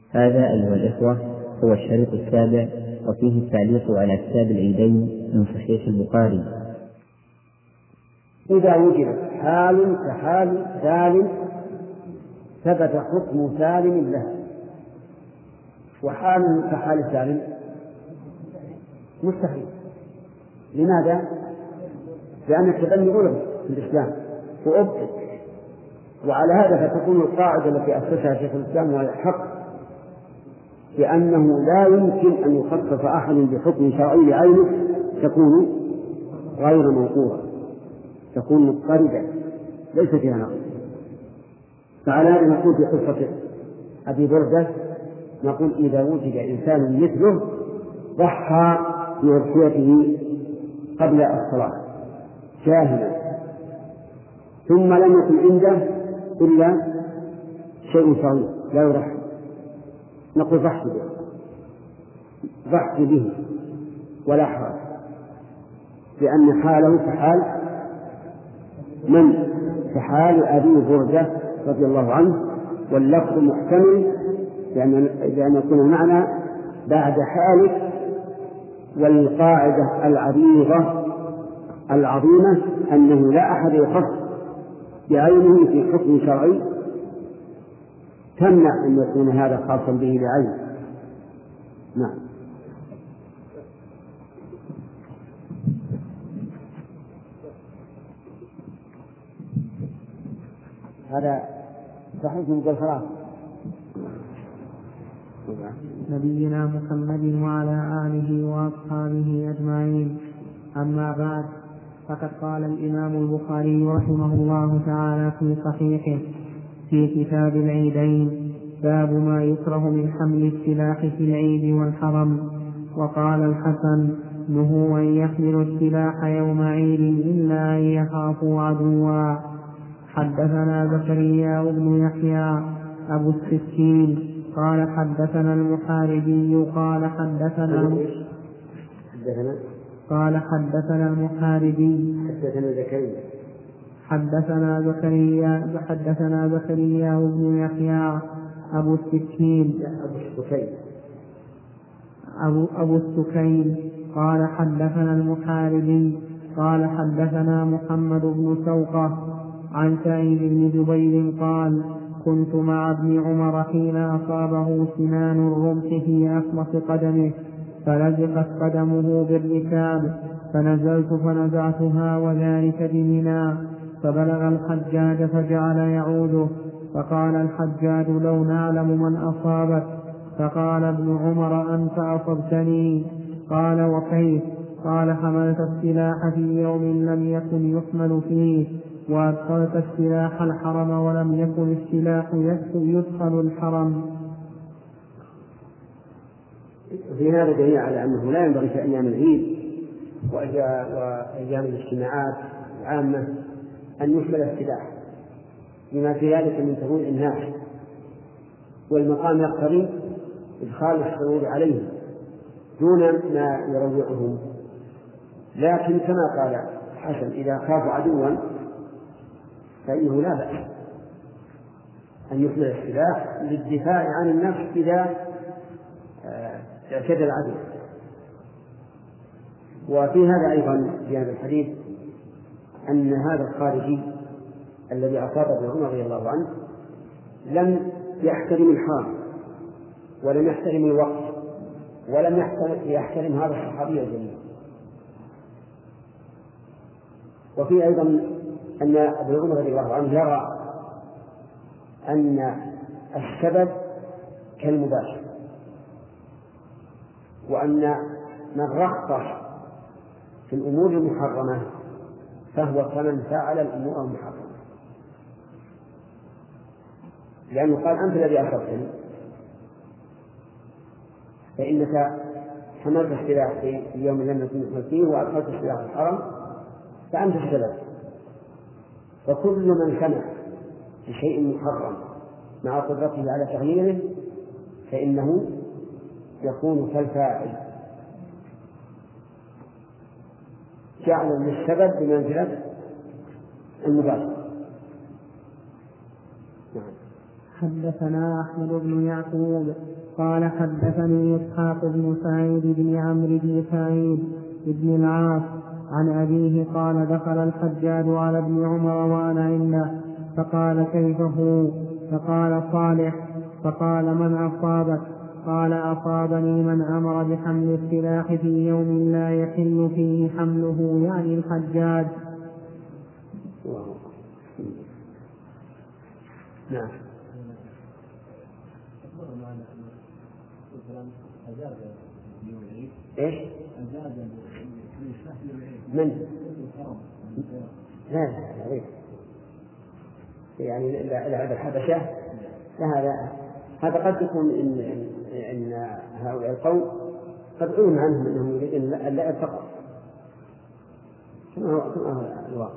هذا أيها الإخوة هو الشريط السابع، وفيه التعليق على كتاب العيدين من صحيح البخاري. إذا وجدت حال كحال سالم ثبت حكم سالم له، وحال كحال سالم مستحيل. لماذا؟ لأن التبني غلب في الإسلام وأبطل، وعلى هذا فتكون القاعدة التي أسسها شيخ الإسلام وهي الحق، بأنه لا يمكن أن يخصص أحد بحكم شرعي بعينه تكون غير موقوفة، تكون مضطردة ليس فيها نقص. فعلى هذا نقول في قصة أبي بردة، نقول إذا وجد إنسان مثله ضحى بأضحيته قبل الصلاة جاهلا، ثم لم يكن عنده إلا شيء صغير لا يرحم، نقول ضحي به ولا حرج، لأن حاله كحال من؟ كحال أبي بردة رضي الله عنه، واللفظ محتمل لأن يكون المعنى بعد حالك. والقاعدة العظيمة أنه لا أحد يخص بعينه في حكم شرعي تمنع أن يكون هذا خاصا به بعينه. نعم. هذا صحيح من الخلاص. نبينا محمد وعلى آله وأصحابه أجمعين. أما بعد، فقد قال الإمام البخاري رحمه الله تعالى في صحيحه في كتاب العيدين: باب ما يكره من حمل السلاح في العيد والحرم. وقال الحسن: نهوا أن يحملوا السلاح يوم عيد إلا أن يخافوا عدوا. حدثنا زكريا بن يحيى أبو السكين قال حدثنا المحاربي قال حدثنا المحاربي حدثنا زكريا بن يحيى أبو السكين أبو السكين قال حدثنا المحاربي قال حدثنا محمد بن سوقة عن سعيد بن جبير قال: كنت مع ابن عمر حين أصابه سنان الرمح في أخمص قدمه، فلزقت قدمه بالركاب، فنزلت فنزعتها وذلك بمنى، فبلغ الحجاج فجعل يعوده، فقال الحجاج: لو نعلم من أصابك. فقال ابن عمر: أنت أصبتني. قال: وكيف؟ قال: حملت السلاح في يوم لم يكن يحمل فيه، وأدخلت السلاح الحرم ولم يكن السلاح يدخل الحرم. في هذا دليل على أنه لا ينبغي في أيام العيد وأيام الاجتماعات العامة أن يحمل السلاح، لما في ذلك من ترويع الناس، والمقام يقتضي إدخال الشعور عليهم دون ما يروعهم. لكن كما قال حسن: إذا خافوا عدوا فإنه لا بأس أن يحمل السلاح للدفاع عن النفس إذا اعتدى العدو. وفي هذا أيضا في هذا الحديث أن هذا الخارجي الذي أصاب ابن عمر رضي الله عنه لم يحترم الحرم، ولم يحترم الوقت، ولم يحترم هذا الصحابي الجليل. وفي أيضا أن ابن عمر رضي الله عنه يرى أن السبب كالمباشر، وأن من رخص في الأمور المحرمة فهو كمن فعل الأمور المحرمة، لأنه قال: أنت الذي أصبتني، فإنك حملت السلاح في يوم لم يكن يحمل فيه وأدخلت السلاح الحرم، فأنت السبب. فكل من سمع بشيء محرم مع قدرته على تغييره فإنه يكون كالفاعل، جعل للسبب بمنزلة المباشر. حدثنا أحمد بن يعقوب قال حدثني إسحاق بن سعيد بن عمرو بن سعيد بن العاص عن أبيه قال دخل الحجاج على ابن عمر وأنا عنده فقال كيف هو؟ فقال صالح. فقال من أصابك؟ قال أصابني من أمر بحمل السلاح في يوم لا يحل فيه حمله، يعني الحجاج. نعم. ايش؟ من؟ لا يعني لعب الحبشة. هذا قد يكون إن هؤلاء القوم قد علم عنهم أنهم يريدون اللعب فقط، كما هو الواقع.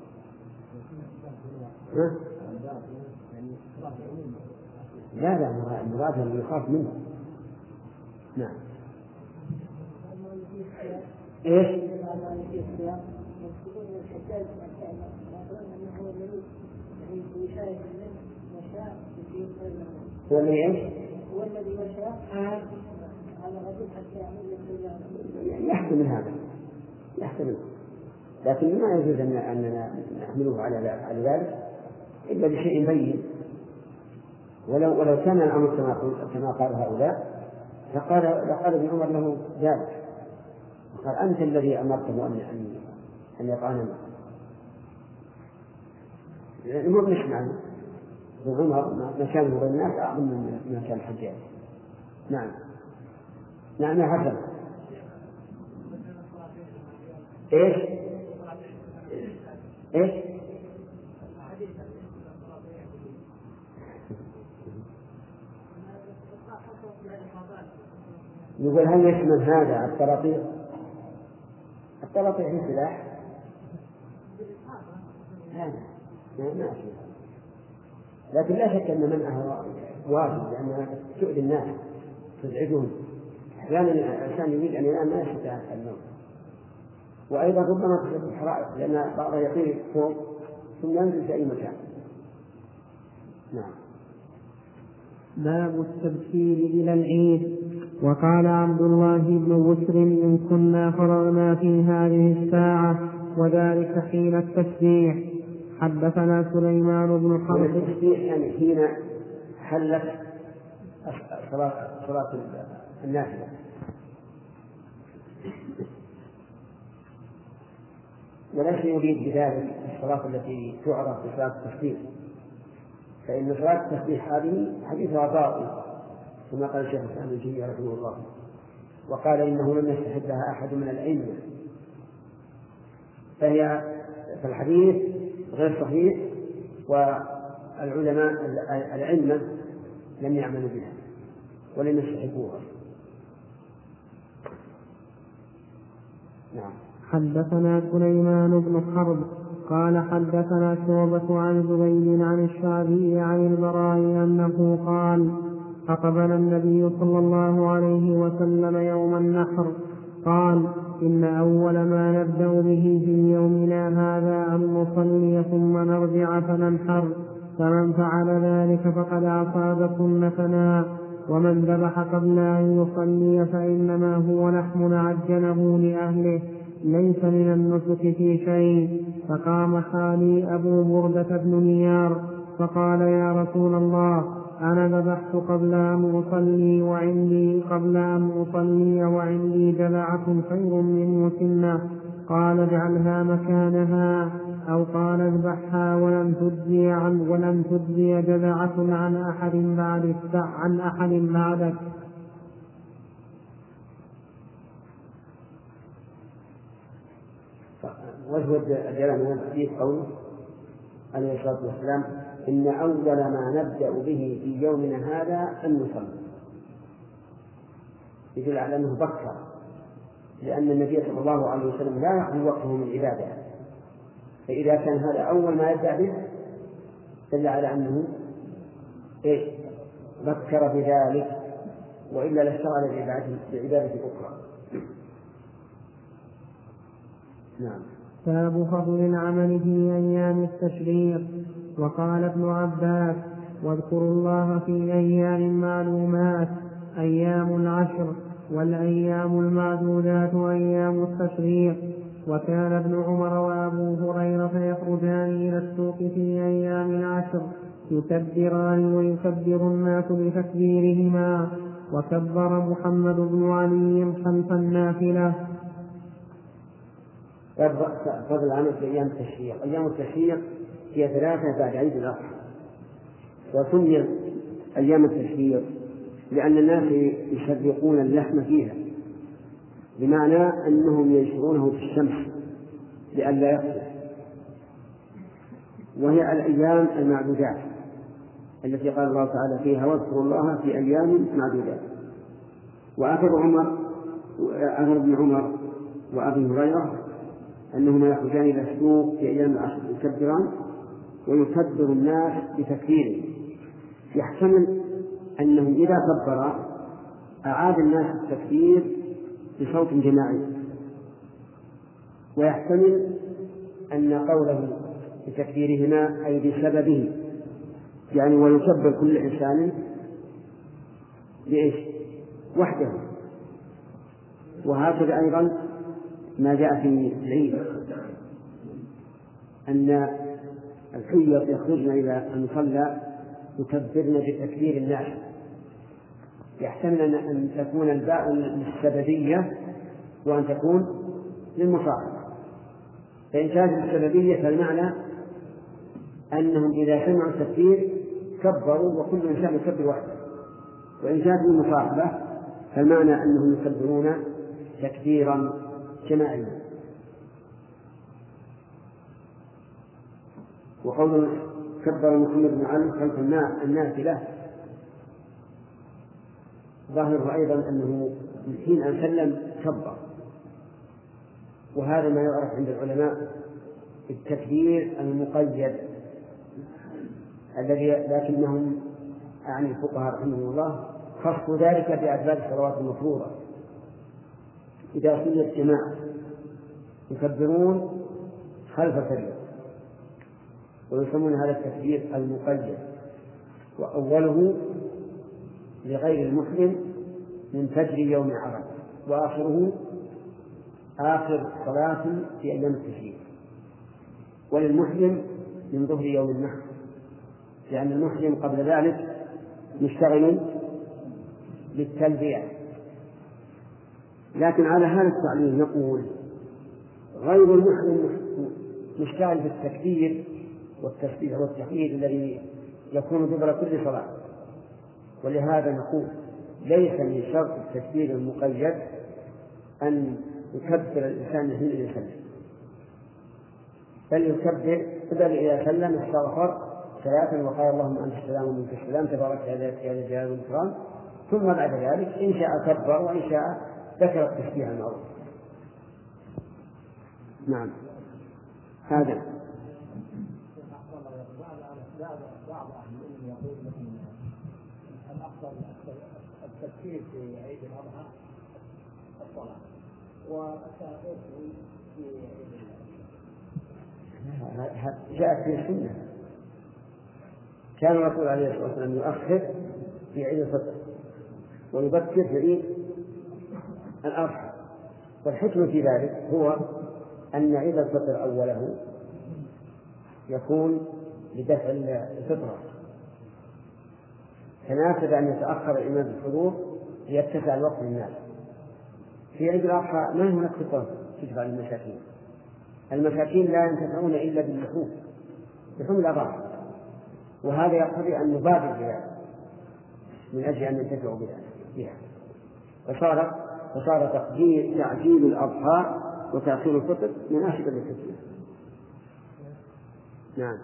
لا المراد اللي يخاف منه. نعم. ايش؟ هو الذي ايش؟ هو الذي يشاء على الرجل حتى يعمل يحتمل هذا، يحتمل، لكن ما يجوز أننا نحمله على ذلك إلا بشيء بين. ولو كان الأمر كما قال هؤلاء لقال ابن عمر له ذلك، قال أنت الذي أمرته أن يطعنه. الأمور مش معنى ابن عمر مكانه بين الناس أعظم من مكان الحجاج. نعم يا حسن. ايش؟ يقول هل يشمل هذا الطراطيق؟ الطراطيق هي سلاح؟ ما أشمل. لكن لا شك أن منعها واجب، لأنها تؤذي الناس تزعجهم. أحيانا الإنسان يريد أن ينام ما يستطيع النوم، وأيضا ربما تسبب الحرائق، لأن بعضها يطير فوق ثم ينزل في أي مكان. نعم. باب التبكير إلى العيد. وقال عبد الله بن بسر إن كنا فرغنا في هذه الساعة وذلك حين التسبيح. حدثنا سليمان بن حرب. التسبيح يعني حين حلت صلاة النافلة. وليس يريد بذلك الصلاة التي تعرف بصلاة التسبيح، فإن صلاة التسبيح هذه حديثها باطل كما قال الشيخ الإسلام ابن تيمية رحمه الله، وقال إنه لم يستحبها أحد من الأئمة، فالحديث غير صحيح، والعلماء الأئمة لم يعملوا بها ولم يستحبوها. نعم. حدثنا سليمان بن حرب قال حدثنا شعبة عن زبيد عن الشعبي عن البراء أنه قال أقبل النبي صلى الله عليه وسلم يوم النحر قال إن أول ما نبدأ به في يومنا هذا أن نصلي ثم نرجع فننحر، فمن فعل ذلك فقد أصاب سنتنا، ومن ذبح قبل أن يصلي فإنما هو لحم عجنه لأهله ليس من النسك في شيء. فقام خالي أبو بردة بن نيار فقال يا رسول الله أنا ذبحت قبل أن أصلي وعندي جذعة خير من مسنة. قال اجعلها مكانها، أو قال اذبحها ولن تجزي جذعة عن أحد بعدك. وجه الدلالة من الحديث قوله عليه الصلاة والسلام إن أول ما نبدأ به في يومنا هذا أن نصلي، يدل على أنه بكر، لأن النبي صلى الله عليه وسلم لا يخلو وقته من عبادة، فإذا كان هذا أول ما يبدأ به دل على أنه بكر بذلك، وإلا لاشتغل بعبادة أخرى. نعم. باب فضل العمل في أيام التشريق. وقال ابن عباس واذكروا الله في أيام معلومات أيام العشر، والأيام المعدودات أيام التشريق. وكان ابن عمر وأبو هريرة يخرجان إلى السوق في أيام العشر يكبران ويكبر الناس بتكبيرهما. وكبر محمد بن علي خلف النافلة. فضل عن أيام التشريق. أيام التشريق هي 3 بعد عيد الأضحى، وسمي أيام التشريق لأن الناس يشرقون اللحم فيها، بمعنى أنهم ينشرونه في الشمس لئلا يقصر. وهي الأيام المعدودات التي قال الله تعالى فيها واذكروا الله في أيام معدودات. وأخر ابن عمر وأبي هريرة أنهما يخرجان إلى السوق في أيام العشر يكبران ويكبر الناس بتكبيره. يحتمل أنهم إذا كبرا أعاد الناس التكبير بصوت جماعي، ويحتمل أن قوله بتكبيرهما أي بسببه، يعني ويكبر كل إنسان بإيش؟ وحده. وهكذا أيضا ما جاء في العيد أن الحيض يخرجن إلى المصلى يكبرن بتكبير الناس. يحتمل أن تكون الباء للسببية وأن تكون للمصاحبة. فإن كانت السببية فالمعنى أنهم إذا سمعوا التكبير كبروا وكل إنسان يكبر وحده. وإن كانت المصاحبة فالمعنى أنهم يكبرون تكبيرا جماعيا. وقول كبر محمد بن علي خلف النافلة ظاهره أيضا أنه من حين أن سلم كبر، وهذا ما يعرف عند العلماء التكبير المقيد الذي لكنهم يعني الفقهاء رحمه الله خصوا ذلك بأسباب الصلوات المفروضة. إذا صلى الجماعة يكبرون خلف الكبير ويسمون هذا التكبير المقيد، وأوله لغير المسلم من فجر يوم عرفة، وآخره آخر صلاة في أيام التشريق، وللمسلم من ظهر يوم النحر، لأن المسلم قبل ذلك مشتغل بالتلبية. لكن على هذا التعليل نقول غير المسلم مشتغل بالتكبير والتسبيح والتحميد الذي يكون دبر كل صلاة. ولهذا نقول ليس من شرط التكبير المقيد أن يكبر الإنسان حين يسلم، بل يكبر إذا سلم استغفر 3 وقال اللهم أنت السلام ومنك السلام تبارك يا ذا الجلال والإكرام، ثم بعد ذلك إن شاء كبر وإن شاء ذكر التسبيح المعروف. نعم هذا بعض أهل العلم يقول أن الأفضل التفكير في عيد الأضحى الصلاة والتأخير في عيد الأضحى. جاءت في السنة كان الرسول عليه الصلاة والسلام يؤخر في عيد الفطر ويبكر في عيد الأضحى. والحكمة في ذلك هو أن عيد الفطر أوله يكون لدفع الفطرة، فناسب أن يتأخر الإمام بالحضور ليتسع الوقت للناس. في عيد الأضحى ما هناك فطرة تدفع للمساكين، المساكين لا ينتفعون إلا باللحوم الأضاحي، وهذا يقتضي أن نبادر بها من أجل أن ينتفعوا بها. فصار تعجيل الأضحى وتأخير الفطر مناسبا للحكمة. نعم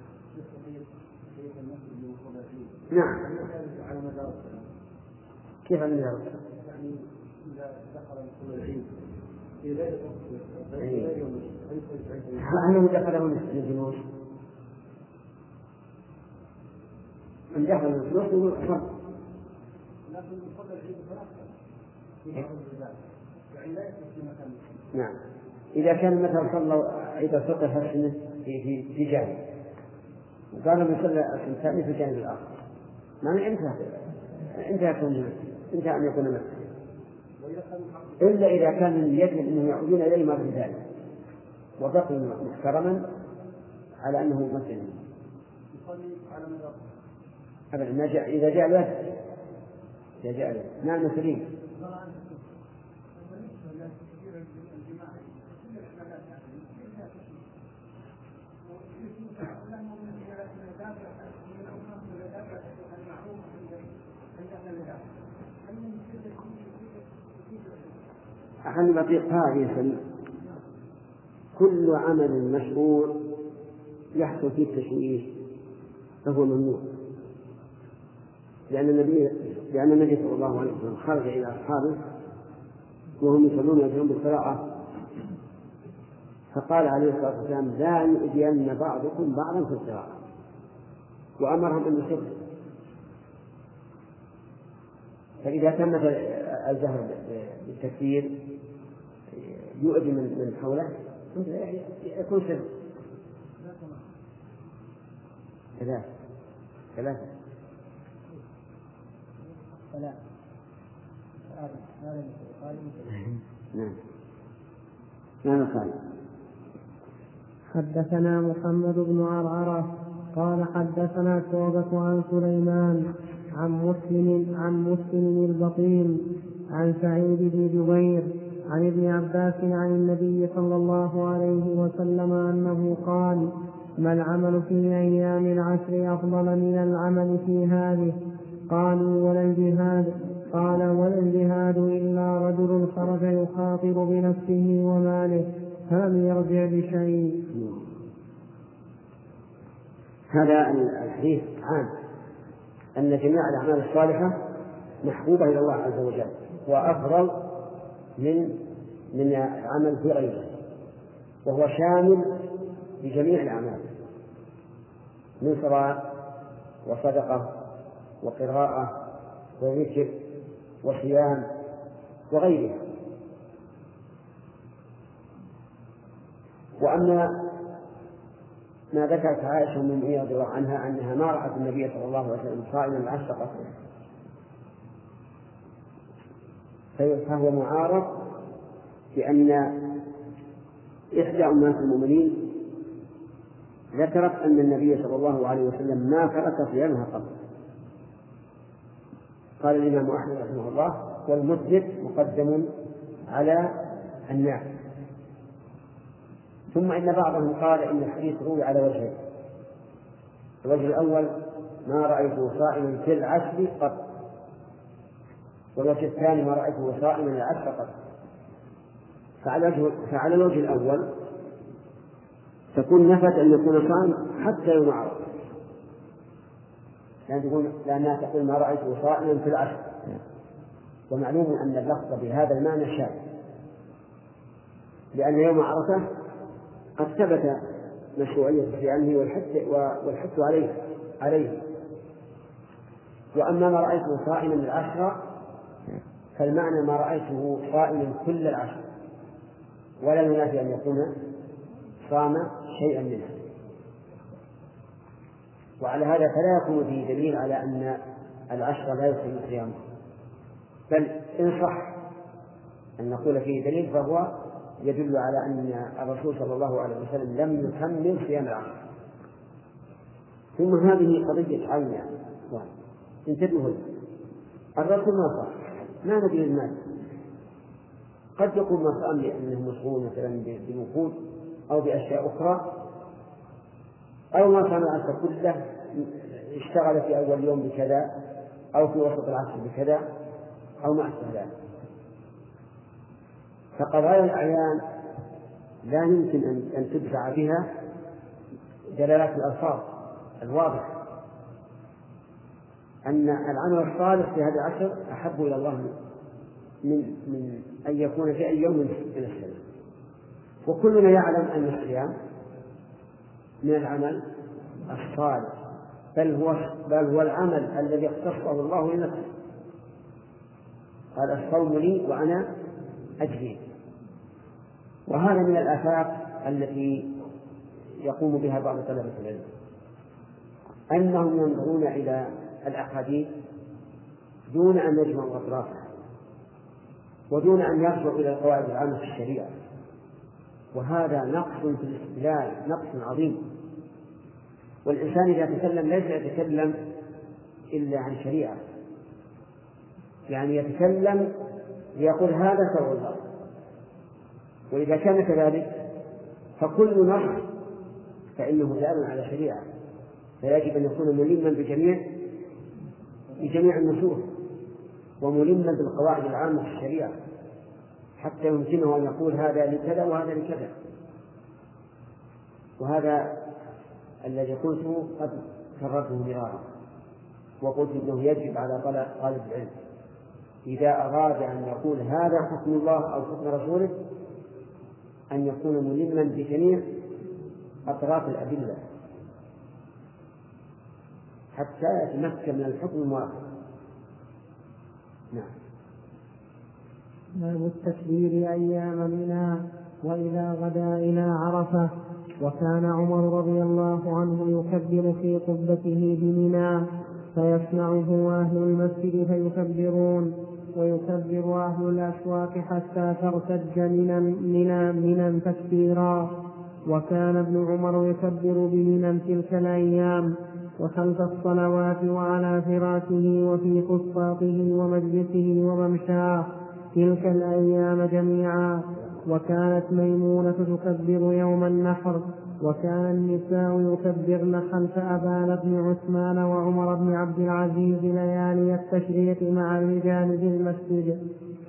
نعم كيف على مدار يعني إذا دخل العيد في ليلة أنه دخله الجلوس أن دخل الجلوس يقول حرب، لكن قبل العيد يعني لا يكون في مكان. نعم إذا كان مثلا صلى عيد الفطر في جانب وقال من صلى الثاني في الجانب الآخر معنى انتهى أن يكون مسجد، إلا إذا كان يجب أنهم يعودون إليه مرة ثانية وبقي محترما على أنه مسجد. أبدا إذا جاء الوقت نعم سليم. أحد بطيق هذه كل عمل مشهور يحصل فيه التشويش فهو ممنوع، لأن النبي صلى الله عليه وسلم خرج إلى أصحابه وهم يصلون يجرون بالقراءة فقال عليه الصلاة والسلام لا يؤذين بعضكم بعضا في القراءة وأمرهم أن يصلوا. فإذا تم الجهر بالتكبير يؤذي من حوله يكون سر. ثلاثة نعم. حدثنا محمد بن عرعرة قال حدثنا شعبة عن سليمان عن مسلم البطين عن سعيد بن جبير عن ابن عباس عن النبي صلى الله عليه وسلم أنه قال ما العمل في أيام العشر أفضل من العمل في هذه؟ قالوا ولا الجهاد؟ قال ولا الجهاد إلا رجل خرج يخاطر بنفسه وماله فلم يرجع بشيء. هذا الحديث عام أن جميع الأعمال الصالحة محبوبة إلى الله عز وجل وأفضل من العمل في غيره، وهو شامل لجميع الأعمال من صلاة وصدقة وقراءة وذكر وصيام وغيرها. وأما ما ذكرت عائشة من رضي الله عنها أنها ما رأت النبي صلى الله عليه وسلم صائما العشر قصرا فهو معارض بأن إحدى أمهات المؤمنين ذكرت أن النبي صلى الله عليه وسلم ما ترك صيامها قبل. قال الإمام أحمد رحمه الله والمثبت مقدم على الناس. ثم إن بعضهم قال إن الحديث روي على وجهين: الوجه الأول ما رأيته صائما في العشر قط، والوجه الثاني ما رأيته صائما العشر قط. فعلى الوجه الأول تكون نفت أن يكون صائم حتى يوم عرفة، لأنها تقول ما رأيته صائما في العشر، ومعلوم أن اللفظ بهذا المعنى شاذ، لأن يوم عرفة قد ثبت مشروعية صيامه والحث عليه. وأما ما رأيته صائما العشر فالمعنى ما رأيته صائما كل العشر، ولا ينافي أن يكون صام شيئا منها. وعلى هذا فلا يكون فيه دليل على أن العشر لا يصيب صيامه، بل إن صح أن نقول فيه دليل فهو يدل على أن الرسول صلى الله عليه وسلم لم يكمل صيام العشر. ثم هذه قضية عين انتبهوا، الرسول ما صام، ما ندري المال، قد يكون ما صام لأنه مشغول مثلا بوقود أو بأشياء أخرى، أو ما صام العشر كله اشتغل في أول يوم بكذا أو في وسط العشر بكذا أو ما أشبه ذلك. فقضايا الأعيان لا يمكن أن تدفع بها دلالات الألفاظ الواضحة أن العمل الصالح في هذا العشر أحب إلى الله من أن يكون في أي يوم من السنة. وكلنا يعلم أن الصيام من العمل الصالح، بل هو العمل الذي اختصه الله لنفسه، قال الصوم لي وأنا أجزي. وهذا من الآفات التي يقوم بها بعض طلبة العلم، أنهم ينظرون إلى الأحاديث دون أن يجمعوا أطرافها ودون أن يرجعوا إلى القواعد العامة في الشريعة، وهذا نقص في الاستدلال، نقص عظيم. والإنسان إذا تكلم ليس يتكلم إلا عن شريعة، يعني يتكلم ليقول هذا شرع الله. وإذا كان كذلك فكل نص فإنه دال على شريعة، فيجب أن يكون ملما بجميع النصوص وملما بالقواعد العامة في الشريعة حتى يمكنه أن يقول هذا لكذا وهذا لكذا. وهذا الذي قلته قد كررته مرارا، وقلت إنه يجب على طالب العلم إذا أراد أن يقول هذا حكم الله أو حكم رسوله أن يكون ملما بجميع أطراف الأدلة حتى يتمكن من الحكم الموافق. نعم. باب التكبير أيام منى وإذا غدا إلى عرفة. وكان عمر رضي الله عنه يكبر في قبته بمنى فيسمعه أهل المسجد فيكبرون، ويكبر أهل الأسواق حتى ترتج منى تكبيرا. وكان ابن عمر يكبر بمنى تلك الأيام وخلف الصلوات وعلى فراشه وفي قصاته ومجلسه وممشاه تلك الأيام جميعا. وكانت ميمونة تكبر يوم النحر، وكان النساء يكبرن خلف أبان بن عثمان وعمر بن عبد العزيز ليالي التشريق مع الرجال في المسجد.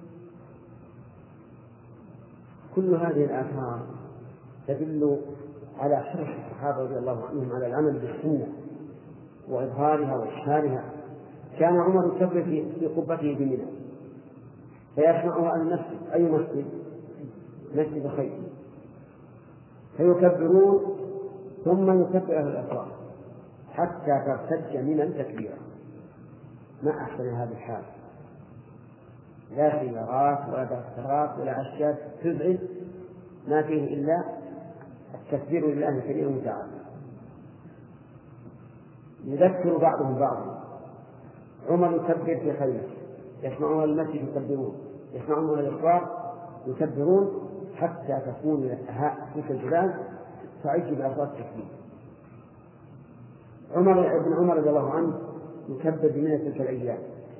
كل هذه الآثار تدل على حرص الصحابة رضي الله عنهم على العمل بالسنة وإظهارها وإشهارها. كان عمر يكبر في قبته بمنى فيسمعها أهل المسجد. أي مسجد؟ مسجد خير. فيكبرون ثم يكبر أهل الأسواق حتى ترتج منى تكبيرا. ما أحسن هذا الحال، لا سيارات ولا دفترات ولا أشياء تزعج، ما فيه إلا التكبير لله الكريم المتعال. يذكر بعضهم بعضا. عمر يكبر في خيمه يسمعون المسجد يكبرون، يسمعون الأسواق يكبرون حتى تكون تلك الجبال تعج بأصوات التكبير. ابن عمر رضي الله عنه يكبر بمنى تلك الأيام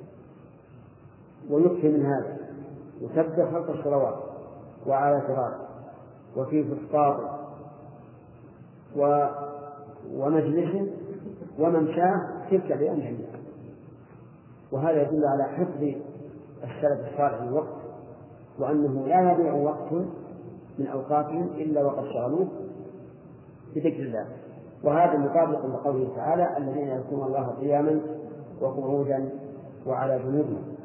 ويكفي من هذا، يكبر خلف الصلوات وعلى فراشه وفي فسطاطه ومجلسه وممشاه تلك الأيام جميعا. وهذا يدل على حفظ السلف الصالح الوقت، وأنه لا يضيع وقت من أوقاتهم إلا وقد شغلوه بذكر الله. وهذا مطابق لقوله تعالى الذين يذكرون الله قياما وقعودا وعلى جنوبهم.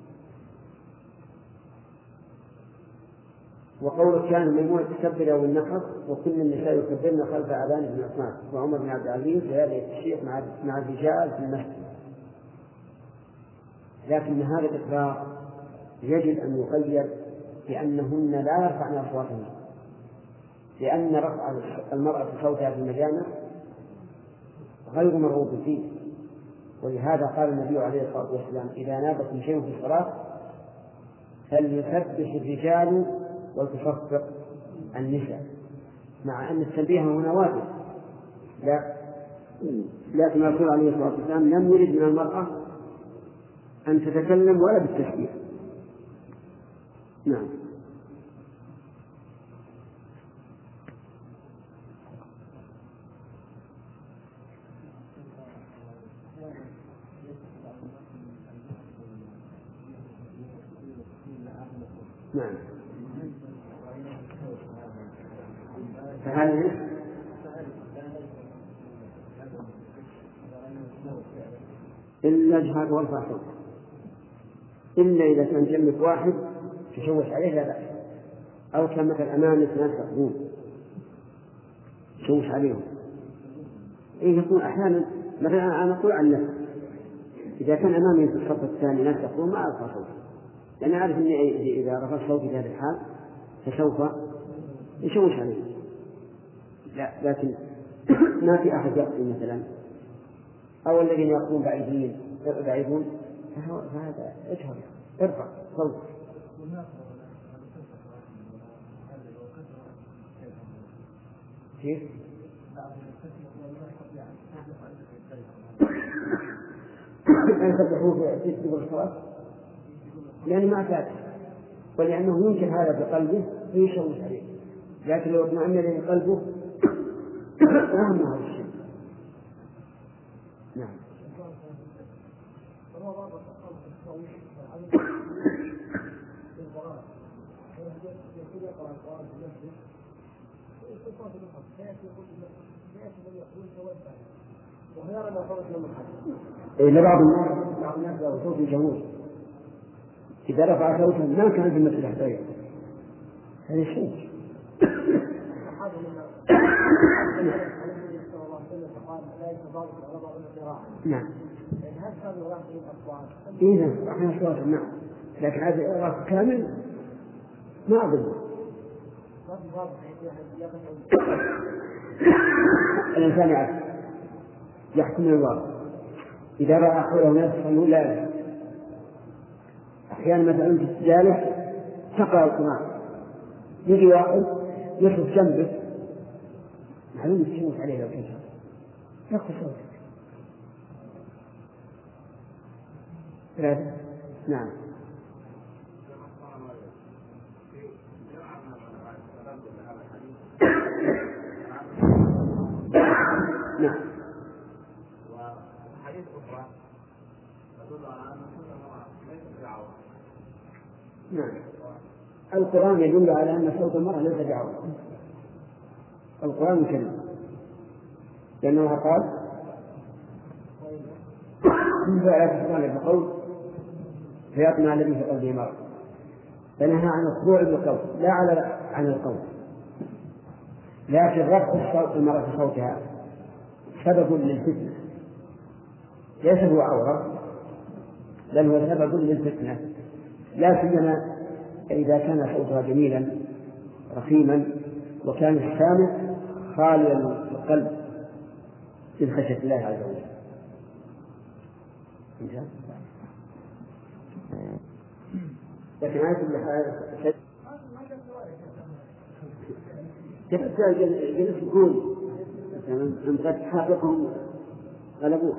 وقول كان ميمونة تكبر يوم النحر وكل النساء يكبرن خلف أبان بن عثمان وعمر بن عبد العزيز لهذه التشريع مع الرجال في المسجد. لكن هذا الإقرار يجب أن يقيد بأنهن لا يرفعن أصواتهن، لأن رفع المرأة صوتها في المجامع غير مرغوب فيه. ولهذا قال النبي عليه الصلاة والسلام إذا نابكم شيء في الصلاة فليسبح الرجال ولتصفق النساء، مع أن التنبيه هنا واجب. لكن الرسول عليه الصلاة والسلام لم يرد من المرأة أن تتكلم ولا بالتسبيح. نعم. نعم. فهل إلا جهاد وارفع صوت، إلا إذا كان جنبك واحد تشوش عليه لا بأس، أو كان مثل أمامك ناس يقومون تشوش عليهم. إيه يكون أحيانا مثلا أنا أقول عن نفسي إذا كان أمامي في الصف الثاني ناس يقومون ما أرفع صوتي، لأن أعرف أني إذا رفعت صوتي في هذا الحال فسوف يشوش عليه. لا، لكن ما في أحد يقضي مثلا أو الذين يقولون بعيدون فهذا اجهر ارفع صوتك. كيف؟ أن يسبحوه في الصلاة لأن ما فات، ولأنه ينكر هذا بقلبه ويشوش عليه، لكن لو اطمأن إليه قلبه فهم هذا الشيء. نعم. إلى بعض الناس له صوت جهور، إذا رفع صوته ما كان في المسجد حتى يقول هذا شيء. نعم. إذا احنا أصوات نعم، لكن هذا الإعراف كامل ما أظن. الإنسان يعرف يحكم الله إذا رأى حوله ناس يقول لا. أحيانا مثلا في الجالس تقرأ القرآن يجي واحد يشوف جنبه معلوم يشوف عليه لو كشف يأخذ صوتك. نعم. نعم. وحديث أخرى تدل على أن كل امرأة ليست بعورة. نعم. القرآن يدل على أن صوت المرأة ليس بعورة. القرآن الكريم لأنه قال بقول فيطمع الذي في قلبه مرض، فنهى عن الخضوع بالقول لا عن القول، لكن رفع الصوت المرأة في صوتها سبب للفتنة، ليس هو عورة بل هو سبب للفتنة، لا سيما إذا كان صوتها جميلا رخيما وكان السامع خاليا القلب من خشية الله عز وجل. لكن هذا كل جلس يقول أن قد حققهم غلبوه.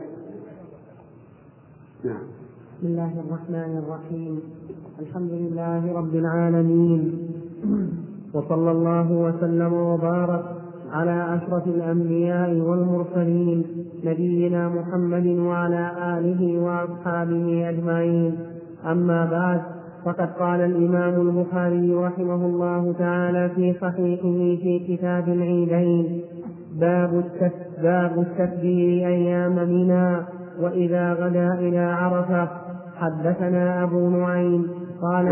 نعم. بسم الله الرحمن الرحيم. الحمد لله رب العالمين، وصلى الله وسلم وبارك على أشرف الأنبياء والمرسلين نبينا محمد وعلى آله وأصحابه أجمعين. أما بعد، فقد قال الإمام البخاري رحمه الله تعالى في صحيحه في كتاب العيدين: باب التكبير أيام منى وإذا غدا إلى عرفة. حدثنا أبو نعيم قال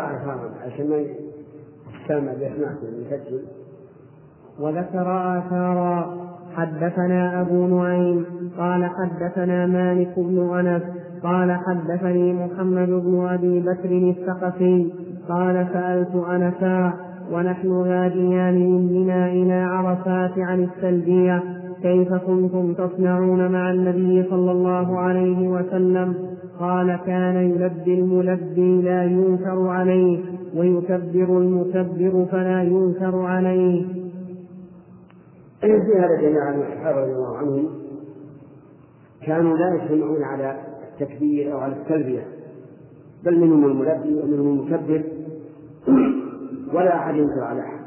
وذكر آثارا. حدثنا أبو نعيم قال حدثنا مالك بن أنس قال حدثني محمد بن أبي بكر الثقفي قال سألت أنسا ونحن غاديان من منى إلى عرفات عن التلبية كيف كنتم تصنعون مع النبي صلى الله عليه وسلم؟ قال كان يلبي الملبي لا ينكر عليه ويكبر المكبر فلا ينكر عليه. في هذا جماعة من الصحابة رضي الله عنهم كانوا لا يجتمعون على التكبير أو على التلبية، بل منهم الملبي ومنهم المكبر ولا أحد ينكر على أحد،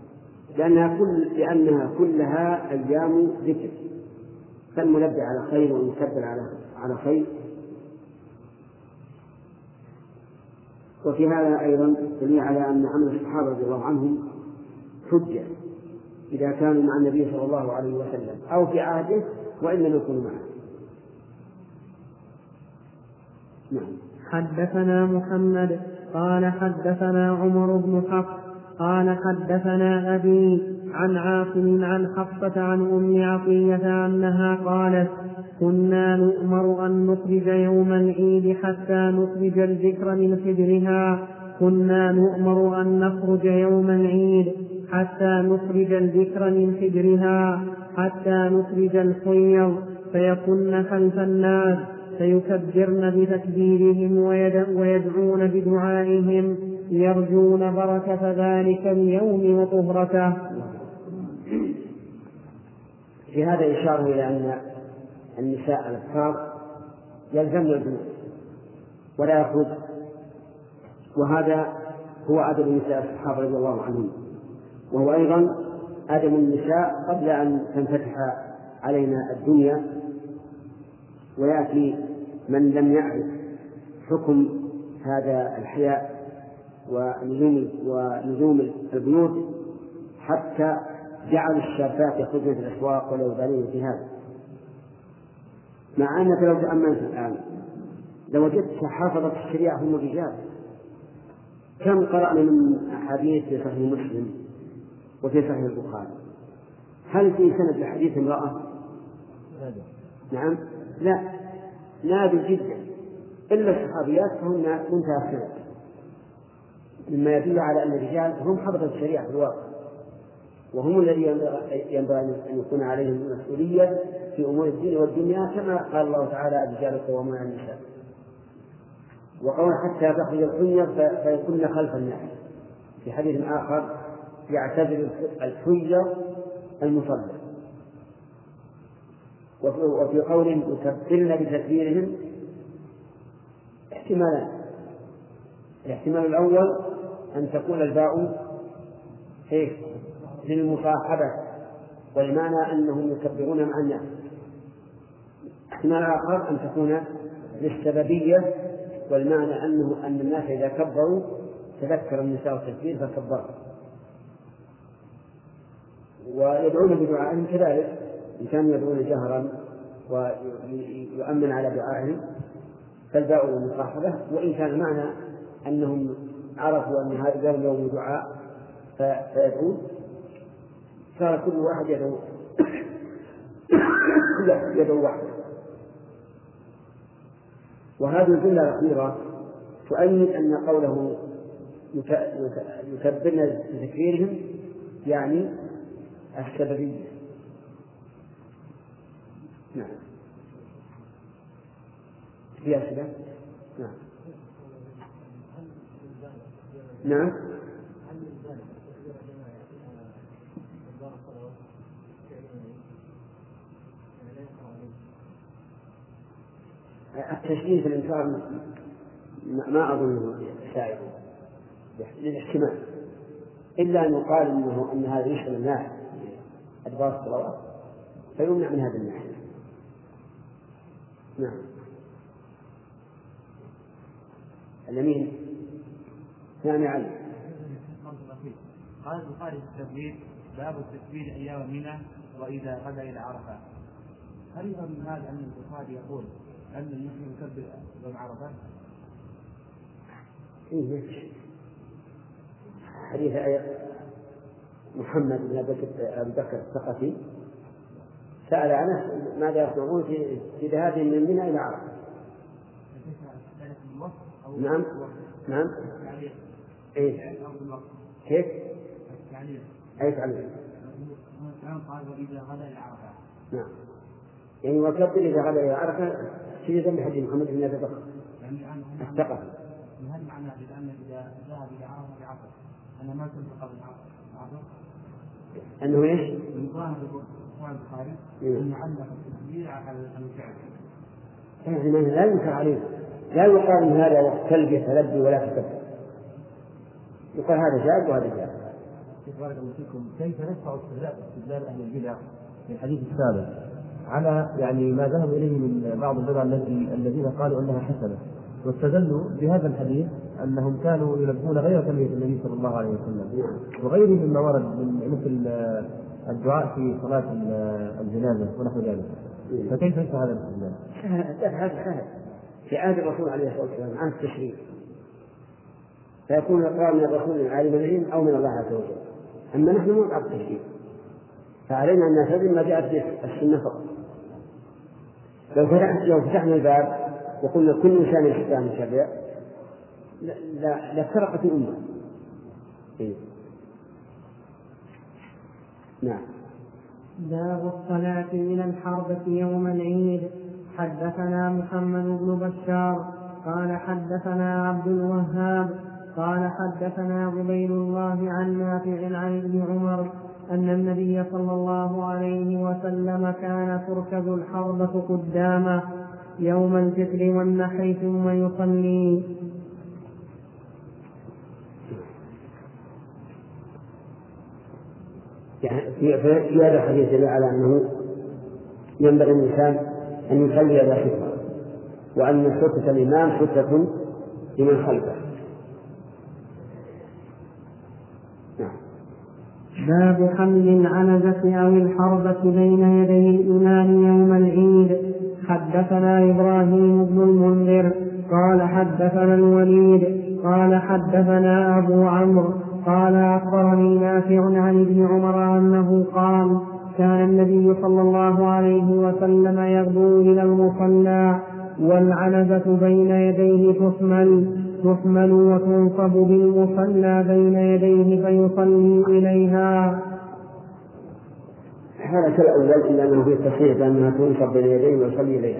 لأنها كلها أيام ذكر، فالملبي على خير والمكبر على خير. وفي هذا أيضا دليل على أن عمل الصحابة رضي الله عنهم حجة إذا كانوا مع النبي صلى الله عليه وسلم أو في عهده وإن لم يكونوا معه. نعم. حدثنا محمد قال حدثنا عمر بن حفص قال حدثنا أبي عن عاصم عن حفصة عن أم عطية أنها قالت: كنا نؤمر أن نخرج يوم العيد حتى نخرج الذكر من حجرها. كنا نؤمر أن نخرج يوم العيد حتى نخرج الذكر من حجرها حتى نخرج الحيض، فيكن خلف الناس فيكبرن بتكبيرهم ويدعون بدعائهم يرجون بركة ذلك اليوم وطهرته. في هذا إشارة إلى أن النساء الأبكار يلزمن البيوت ولا يخرج، وهذا هو أدب النساء الصحابة رضي الله عنهم، وهو أيضا أدب النساء قبل أن تنفتح علينا الدنيا ويأتي من لم يعرف حكم هذا الحياء ولزوم البيوت حتى جعل الشابات يخرجن في الأسواق ولا يبالين في هذا. مع أنك لو تأملت الآن لوجدت حافظة الشريعة هم الرجال. كم قرأنا من أحاديث في صحيح مسلم وفي صحيح البخاري؟ هل في سند لحديث امرأة؟ نعم، لا، نادر جدا، إلا الصحابيات فهن متأخرات، مما يدل على أن الرجال هم حفظة الشريعة في الواقع، وهم الذين ينبغي أن يكون عليهم المسؤولية في أمور الدين والدنيا، كما قال الله تعالى الرجال قوامون على النساء، وقول حتى تخرج الحية فيكون خلف الناس. في حديث آخر يعتبر الحية المصلى. وفي قول يكبرن بتكبيرهم احتمالان: الاحتمال الأول أن تكون الباء للمصاحبة والمعنى أنهم يكبرون مع الناس. احتمال آخر أن تكون للسببية والمعنى أن الناس إذا كبروا تذكر النساء التكبير فكبروا. ويدعون بدعائهم كذلك، إن كانوا يدعون جهرا ويؤمن على دعائهم فالباء للمصاحبة، وإن كان معنى أنهم عرفوا أن هذا يوم دعاء فيدعون، صار كل واحد يدعو وحده. وهذه الجملة الأخيرة تؤيد أن قوله يكبرن بتكبيرهم يعني السببية. نعم. في أسئلة؟ نعم. نعم. التشبيه في الإنكار ما أظنه سائغ للاحتمال، إلا أن يقال أن هذا يشغل الناس أدبار الصلوات فيمنع من هذا الناحية. نعم. اليمين ثاني علم. قال البخاري في التكبير: باب التكبير أيام منى وإذا غدا إلى عرفة. هل يفهم من هذا أن البخاري يقول أن المسلم يكبر يوم عرفة؟ حديث محمد بن أبي بكر الثقفي سأل عنه ماذا يصنعون في ذهابهم من منى إلى عرفة. نعم نعم. إيه كيف؟ أي تعليم؟ قال وإذا غدا إلى عرفة. نعم، يعني وكبر إذا غدا إلى عرفة سيدا بحديث محمد بن أبي بكر الثقفي. هل معنى بأن إذا ذهب إلى عرفة بعرفة أنا ما كنت قبل عرفة؟ أنه إيش؟ من ظاهر البخاري أن يعلق التكبير على الفعل. يعني لا ينكر عليه، لا يقال إن هذا وقت تلبية تلبي ولا تكبر، يقال هذا جائز وهذا جائز. بارك الله فيكم. كيف ندفع استدلال أهل البدع في الحديث السابق على يعني ما ذهب إليه من بعض البدع الذين قالوا أنها حسنة، واستدلوا بهذا الحديث أنهم كانوا يلبون غير تلبية النبي صلى الله عليه وسلم وغيره مما ورد من مثل الدعاء في صلاة الجنازة ونحو ذلك، فكيف يدفع هذا الاستدلال؟ هذا في عهد الرسول عليه الصلاة والسلام عن التشريع، فيكون الإقرار من الرسول عالم العلم أو من الله عز وجل. أما نحن نوقع التشريع، فعلينا أن نلتزم ما جاءت به السنة فقط. لو فتحنا الباب وقلنا كل إنسان يستطيع أن يشرع لافترقت الأمة. نعم. باب الصلاة إلى الحربة يوم العيد. حدثنا محمد بن بشار قال حدثنا عبد الوهاب قال حدثنا عبيد الله عن نافع عن ابن عمر أن النبي صلى الله عليه وسلم كان تركب الحربة قدامه يوم الفطر والنحر ثم يصلي. يعني في هذا الحديث يدل على أنه ينبغي الإنسان أن يصلي إلى سترة، وأن سترة الإمام سترة لمن خلفه. باب حمل العنزة أو الحربة بين يدي الإمام يوم العيد. حدثنا إبراهيم بن المنذر قال حدثنا الوليد قال حدثنا أبو عمرو قال أخبرني نافع عن ابن عمر أنه قال كان النبي صلى الله عليه وسلم يغدو إلى المصلى والعنزة بين يديه تحمل وتنصب بالمصلى بين يديه فيصلي إليها. هذا كالأول إلا أنه في التصريح بأنها تنصب بين يديه ويصلي إليها.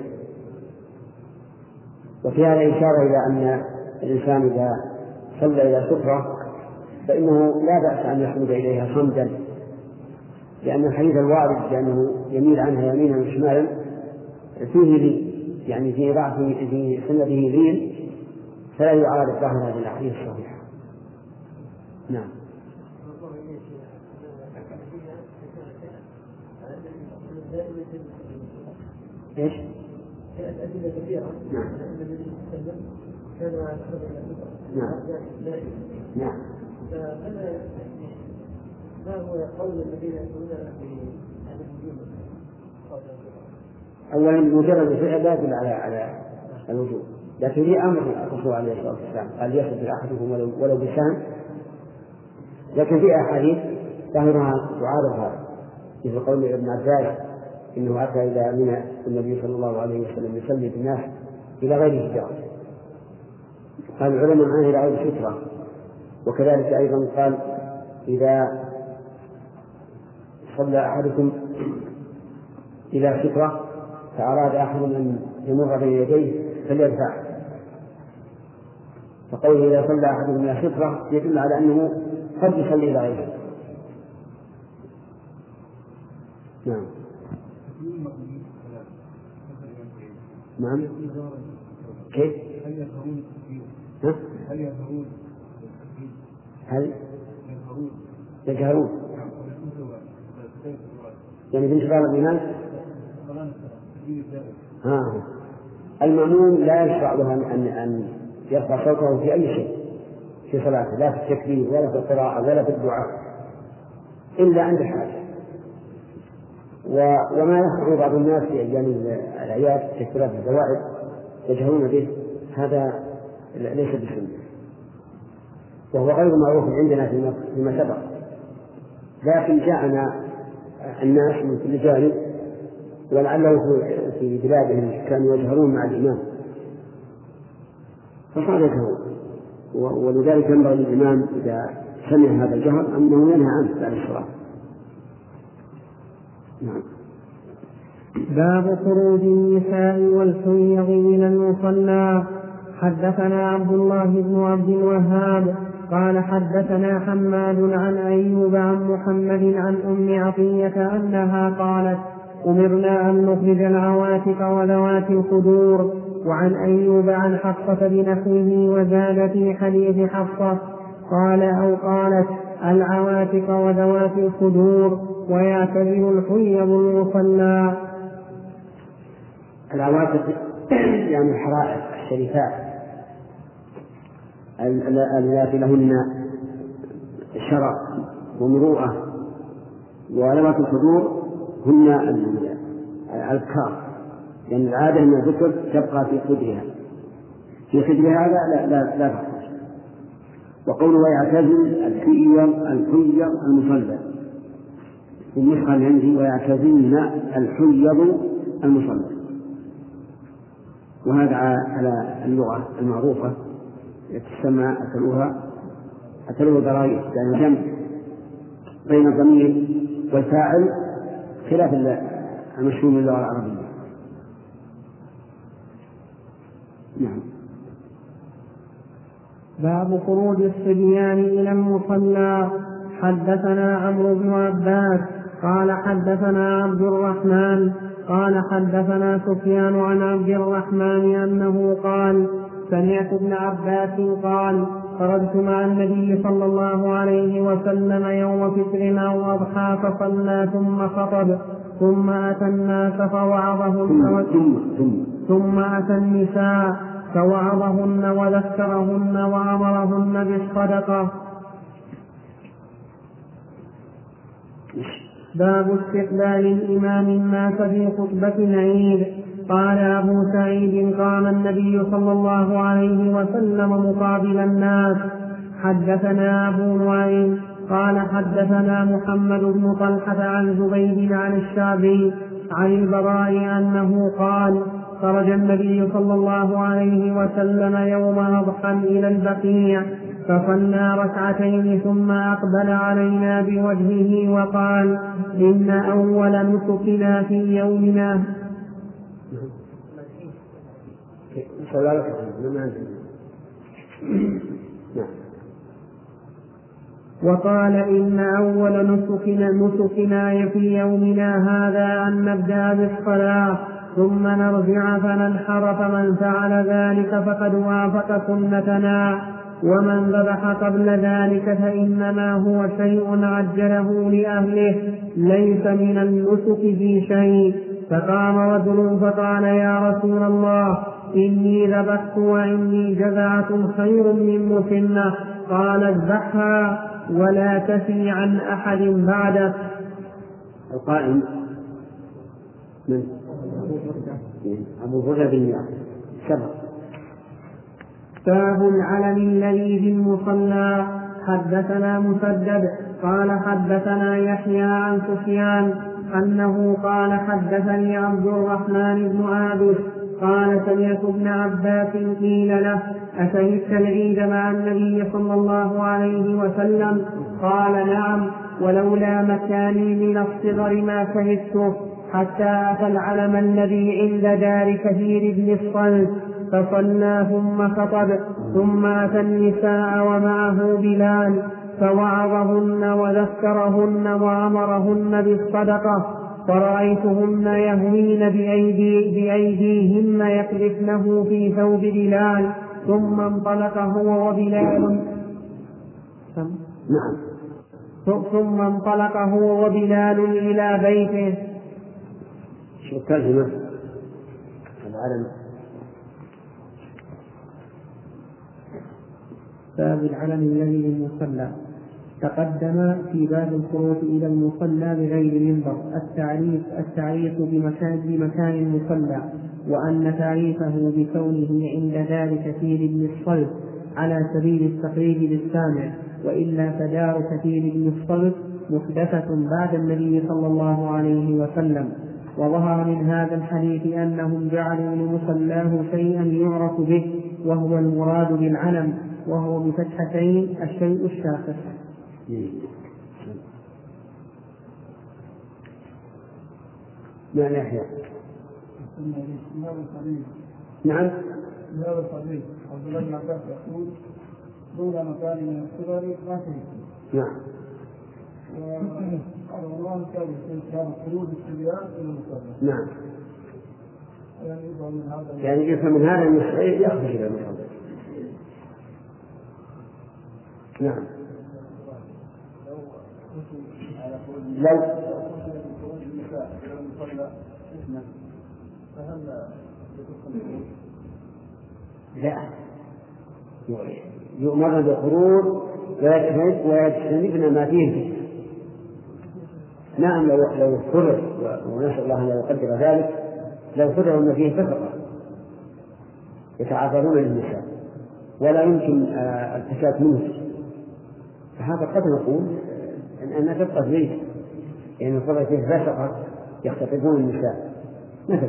وفي هذا إشارة إلى أن الإنسان إذا صلى إلى سترة فإنه لا بأس أن يحمد إليها صمدا، لأن الحديث الوارد بأنه يميل عنها يمينا وشمالا فيه لي، يعني في ضعف في سنته لين، فلا يعارض ظاهر هذه الأحاديث الصحيحة. نعم. ايش؟ الأدلة كثيرة. نعم. كان نعم. نعم. فأنا ما هو قول الذين يقولون بهذا الوجوب؟ أولا مجرد الفعل لا يدل على الوجوب، لكن في أمر الرسول عليه الصلاة والسلام قال يصبر أحدكم ولو بسان، لكن في أحاديث ظاهرها تعارض هذا، مثل قول ابن عباس إنه أتى إلى منى النبي صلى الله عليه وسلم يصلي بالناس إلى غير حجاب، قال العلماء عنه إلى غير سترة. وكذلك أيضا قال إذا صلى أحدكم إلى سترة فأراد أحد أن يمر بين يديه فليدفعه، فقوله إذا صلى أحدكم إلى سترة يدل على أنه قد يصلي إلى غيره. نعم. نعم. كيف؟ هل يجهرون يعني بانتظار الإمام؟ المأموم لا يشرع له أن يرفع صوته في أي شيء في صلاته، لا في التكبير ولا في القراءة ولا في الدعاء إلا عند الحاجة. وما يفعل بعض الناس في أيام الأعياد تكبيرات الزوائد يجهرون به، هذا ليس بسنة، وهو غير معروف عندنا فيما سبق، لكن جاءنا الناس من كل جانب، ولعله في بلادهم كانوا يجهرون مع الإمام فصار يجهرون، ولذلك ينبغي للإمام إذا سمع هذا الجهر أنه ينهى عنه بعد الصلاة. نعم. باب خروج النساء والحيض إلى المصلى. حدثنا عبد الله بن عبد الوهاب قال حدثنا حماد عن أيوب عن محمد عن أم عطية أنها قالت أمرنا أن نخرج العواتق وذوات الخدور. وعن أيوب عن حفصة بنحوه وزاد في حديث حفصة قال أو قالت العواتق وذوات الخدور ويعتزل الحيض المصلى. العواتق يعني الحرائق الشريفات اللاتي لهن شرف ومروءة، وذوات الخدور هن الأبكار، يعني العادة أن الذكر تبقى في خدرها، في خدرها لا تخرج. وقوله ويعتزل الحيض المصلى، في النسخة عندي ويعتزلن الحيض المصلى، وهذا على اللغة المعروفة تسمى أكلوها ضرائب، يعني جمع بين الضمير والفاعل خلاف المشهور من اللغة العربية. نعم. باب خروج الصبيان إلى المصلى. حدثنا عمرو بن عباس قال حدثنا عبد الرحمن قال حدثنا سفيان عن عبد الرحمن أنه قال سمعت ابن عباس قال خرجت مع النبي صلى الله عليه وسلم يوم فطر أو أضحى فصلى ثم خطب ثم أتى الناس فوعظهن ثم أتى النساء فوعظهن وذكرهن وأمرهن بالصدقة. باب استقبال الإمام الناس في خطبة العيد. قال أبو سعيد قام النبي صلى الله عليه وسلم مقابل الناس. حدثنا أبو نعيم قال حدثنا محمد بن طلحة عن زبيد عن الشعبي عن البراء أنه قال خرج النبي صلى الله عليه وسلم يوم أضحى إلى البقيع فصلى ركعتين ثم أقبل علينا بوجهه وقال إن أول نسكنا في يومنا وقال إن أول نسكنا في يومنا هذا أن نبدأ بالصلاة ثم نرجع فننحر فمن فعل ذلك فقد وافق سنتنا ومن ذبح قبل ذلك فإنما هو شيء عجله لأهله ليس من النسك في شيء. فقام رجل فقال يا رسول الله إني ذبحت وإني جزعة خير من مسنة. قال اذبحها ولا تفي عن أحد بعدك. القائم من أبو هريرة بن سبق. باب العلم الذي في المصلى. حدثنا مسدد قال حدثنا يحيى عن سفيان أنه قال حدثني عبد الرحمن بن عابس قال سمعت ابن عباس قيل له أشهدت العيد مع النبي صلى الله عليه وسلم؟ قال نعم ولولا مكاني من الصغر ما شهدته. حتى أتى العلم الذي عند دار كثير بن الصلت فصلى ثم خطب ثم أتى النساء ومعه بلال فوعظهن وذكرهن وأمرهن بالصدقة فرأيتهن يهوين بأيديهن يقذفنه في ثوب بلال ثم انطلق هو وبلال إلى بيته. شو الترجمة؟ العلم. باب العلم الذي للمصلى. تقدم في باب الخروج إلى المصلى بغير منبر التعريف بمكان المصلى، وأن تعريفه بكونه عند دار كثير بن الصلت على سبيل التقريب للسامع، وإلا فدار كثير بن الصلت محدثة بعد النبي صلى الله عليه وسلم. وظهر من هذا الحديث أنهم جعلوا لمصلاه شيئا يعرف به وهو المراد بالعلم، وهو بفتحتين الشيء الشاخص. ما يحيى. نعم. هذا الحديث عبد الله بن عباس يقول دون مكان من الصغر ما فيه. نعم. والله كان خروج الصبيان الى المصلى. نعم. يعني يفهم من هذا أن يخرج إلى المصلى. نعم. لو لا يؤمر بالخروج ويجتنبنا ما فيه الفتنة. نعم لو فرض، ونسأل الله أن يقدر ذلك، لو فرض أن فيه فسقة يتعرضون للنساء ولا يمكن التفات منه، فهذا قد نقول أن تبقى زيت، يعني فرض فيه فسقة يختطفون النساء مثلا.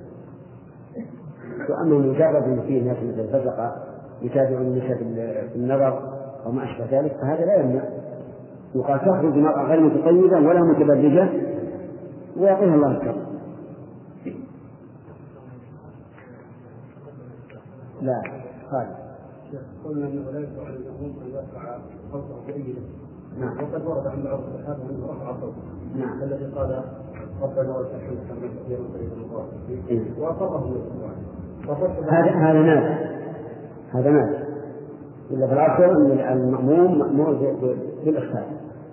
وأما مجرد أن فيه ناس مثل الفسقة يتابعون النساء في النظر أو ما أشبه ذلك فهذا لا يمنع. وقد تخرج المرأة غير متطيبة ولا متبرجة ويعطيها الله الكرم. لا خالد قلنا انه لا يشرع للمأموم ان يرفع صوته جيدا. نعم. وقد ورد عن بعض الصحابه انه رفع صوته. نعم. الذي قال ربنا ولك الحمد كما كثيرا طريق المبارك واقره هذا نادر إلا في العصر أن المأموم مأمور بالإخفاء.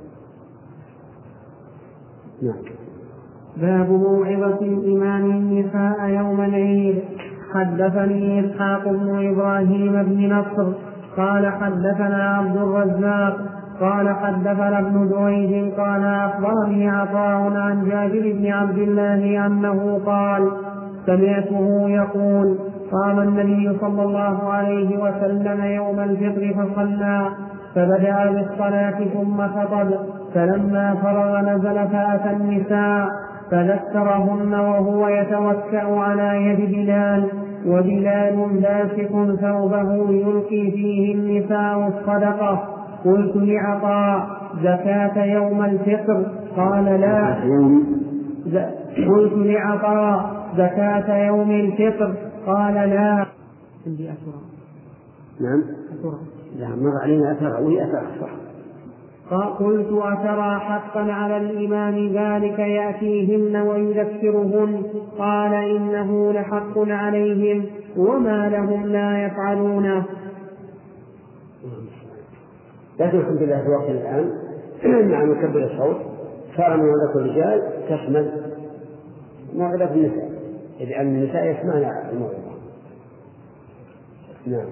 نعم. باب موعظة الإمام النساء يوم العيد. حدثني إسحاق بن إبراهيم بن نصر قال حدثنا عبد الرزاق قال حدثنا ابن دريد قال أخبرني عطاء عن جابر بن عبد الله أنه قال سمعته يقول قام النبي صلى الله عليه وسلم يوم الفطر فصلى فبدأ بالصلاة ثم خطب فلما فرغ نزل فأتى النساء فذكرهن وهو يتوكأ على يد بلال وبلال باسق ثوبه يلقي فيه النساء الصدقة. قلت لعطاء زكاة يوم الفطر قال لا. قلت لعطاء زكاة يوم الفطر قال لا. عندي أسرع. نعم. لا مر علينا أثر وهي أثر صح. قلت أترى حقا على الإمام ذلك يأتيهن ويذكرهن قال إنه لحق عليهم وما لهم لا يفعلونه. لكن الحمد لله في وقت الآن مع مكبر الصوت صار من ذكر الرجال تشمل موعظة النساء لأن النساء يسمعن الموعظة. نعم.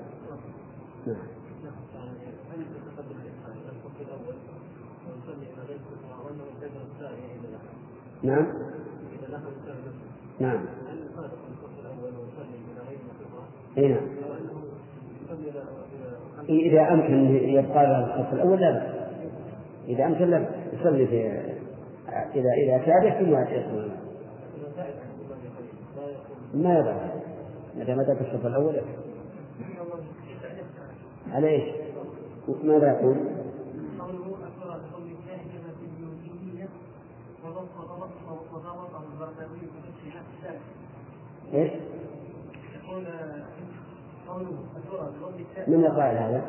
نعم. نعم. نعم. إذا أمكن يبقى له الصف الأول لا بأس. إذا أمكن لا يصلي في إذا كاد ثم يصلي ما يضع متى في الصف الأول على إيش؟ ماذا يقول؟ إيش؟ من يقال هذا؟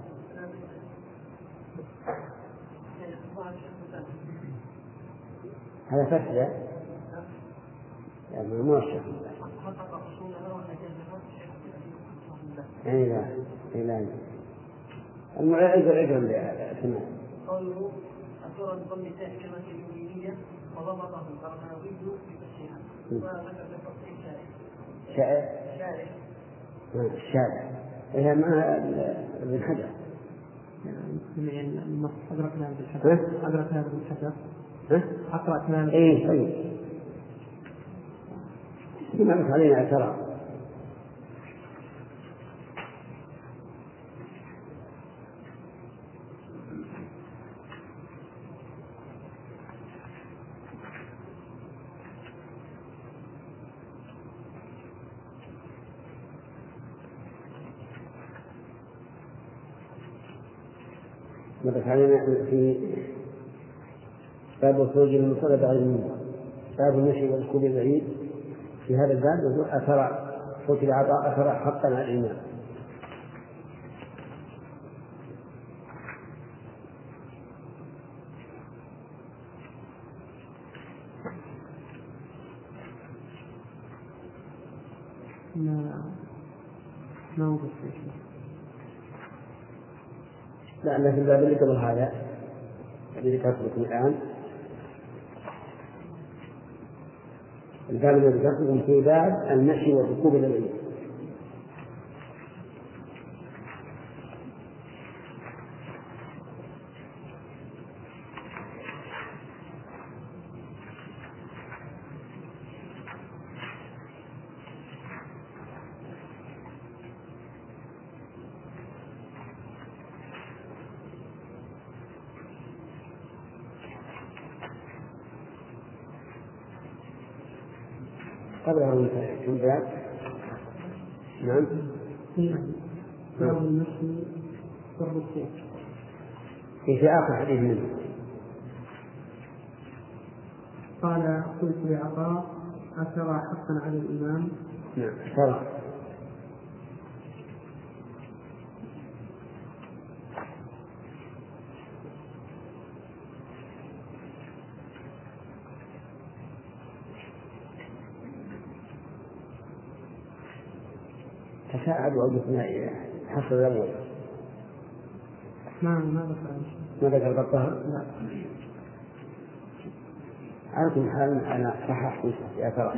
هذا فتح يعني مو الشيخ. لا المعيد الرجل سمع قوله أثر بضم تاء كلمة اليمينية وضبطه القرناوي بفتحها وذكر بتصحيح الشارع هي ما ابن حجر أدركنا بالحسن أدركنا بالحسن أقرأتنا إيه طيب ما بس علينا ترى مدت علينا في باب الخروج من المصلى بعد المنبر باب المشي والركوب البعيد. في هذا الباب يقول أثر قلت لعطاء أثر حقا على الإمام. ما وجد لا في الباب اللي قبل هذا الذي ذكرتكم الآن الباب الذي ذكرتكم في باب المشي والركوب إلى العيد. قبله كم باب؟ نعم. باب المشي والركوب في آخر حديث منه قال قلت لعطاء أترى حقا على الإمام؟ نعم ترى. تساعد وأجبنا حصل الأول. ما ذكر الطهر؟ لا. على كل حال أنا صححت يا ترى.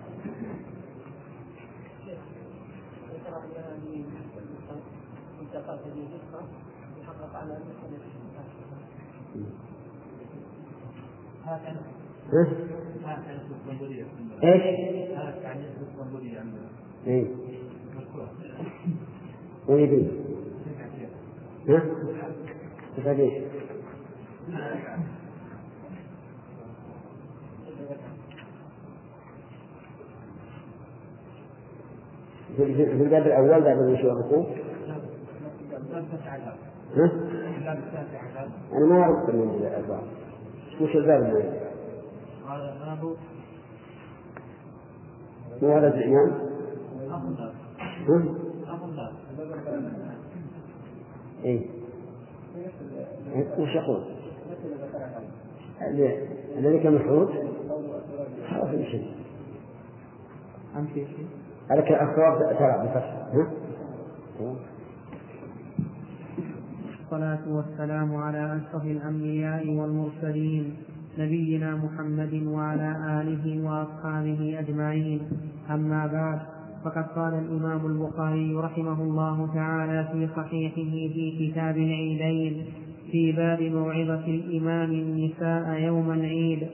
ايش؟ ايه ويبي ها؟ تفاديش في الباب الأول بعد الوشوء والركوع. أنا ما أعرف من الباب. وش الباب الأول؟ مو هذا الإمام؟ إيه. وش يقول؟ الذي كان مفروض؟ خلاص شيء. عليك الأخوات ترى بفتح. الصلاة والسلام على أشرف الأنبياء والمرسلين نبينا محمد وعلى آله وأصحابه أجمعين. أما بعد، فقد قال الإمام البخاري رحمه الله تعالى في صحيحه في كتاب العيدين في باب موعظة الإمام النساء يوم العيد.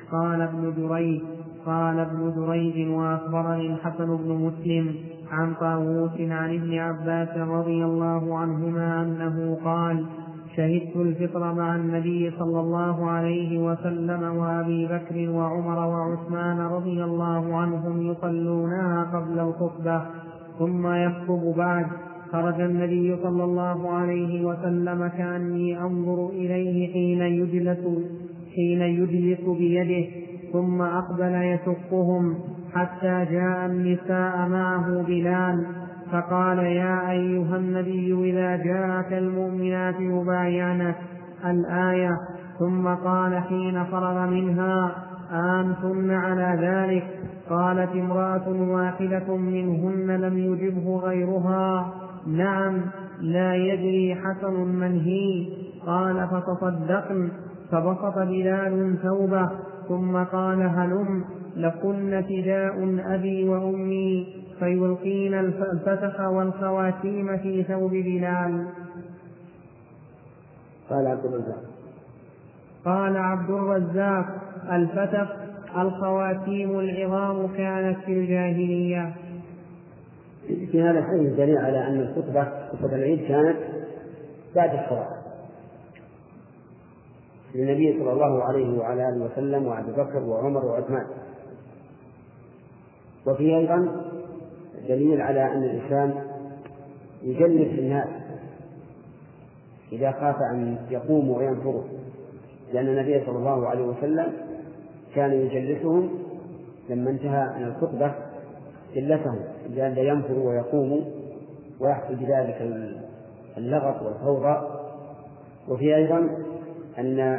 قال ابن جريج وأخبرني الحسن بن مسلم عن طاووس عن ابن عباس رضي الله عنهما أنه قال: شهدت الفطر مع النبي صلى الله عليه وسلم وأبي بكر وعمر وعثمان رضي الله عنهم يصلونها قبل الخطبة ثم يخطب بعد. خرج النبي صلى الله عليه وسلم كأني أنظر إليه حين يجلس بيده، ثم أقبل يشقهم حتى جاء النساء معه بلال فقال: يا أيها النبي إذا جاءك المؤمنات يبايعنك الآية. ثم قال حين فرغ منها: أنتن على ذلك؟ قالت امرأة واحدة منهن لم يجبه غيرها: نعم، لا يدري حسن من هي. قال: فتصدقن. فبسط بلال ثوبه ثم قال: هلم لكن فداء أبي وأمي، فيلقين الفتح والخواتيم في ثوب بلال. قال عبد الرزاق: الفتح الخواتيم العظام كانت في الجاهلية. في هذا الحديث دليل على أن خطبة العيد كانت بعد الصلاة للنبي صلى الله عليه وعلى آله وسلم وأبي بكر وعمر وعثمان. وفيه أيضا دليل على أن الإنسان يجلس الناس إذا خاف أن يقوموا وينفروا، لأن النبي صلى الله عليه وسلم كان يجلسهم لما انتهى من الخطبة جلسهم لئلا ينفروا ويقوموا ويحصل بذلك اللغط والفوضى. وفي أيضا أن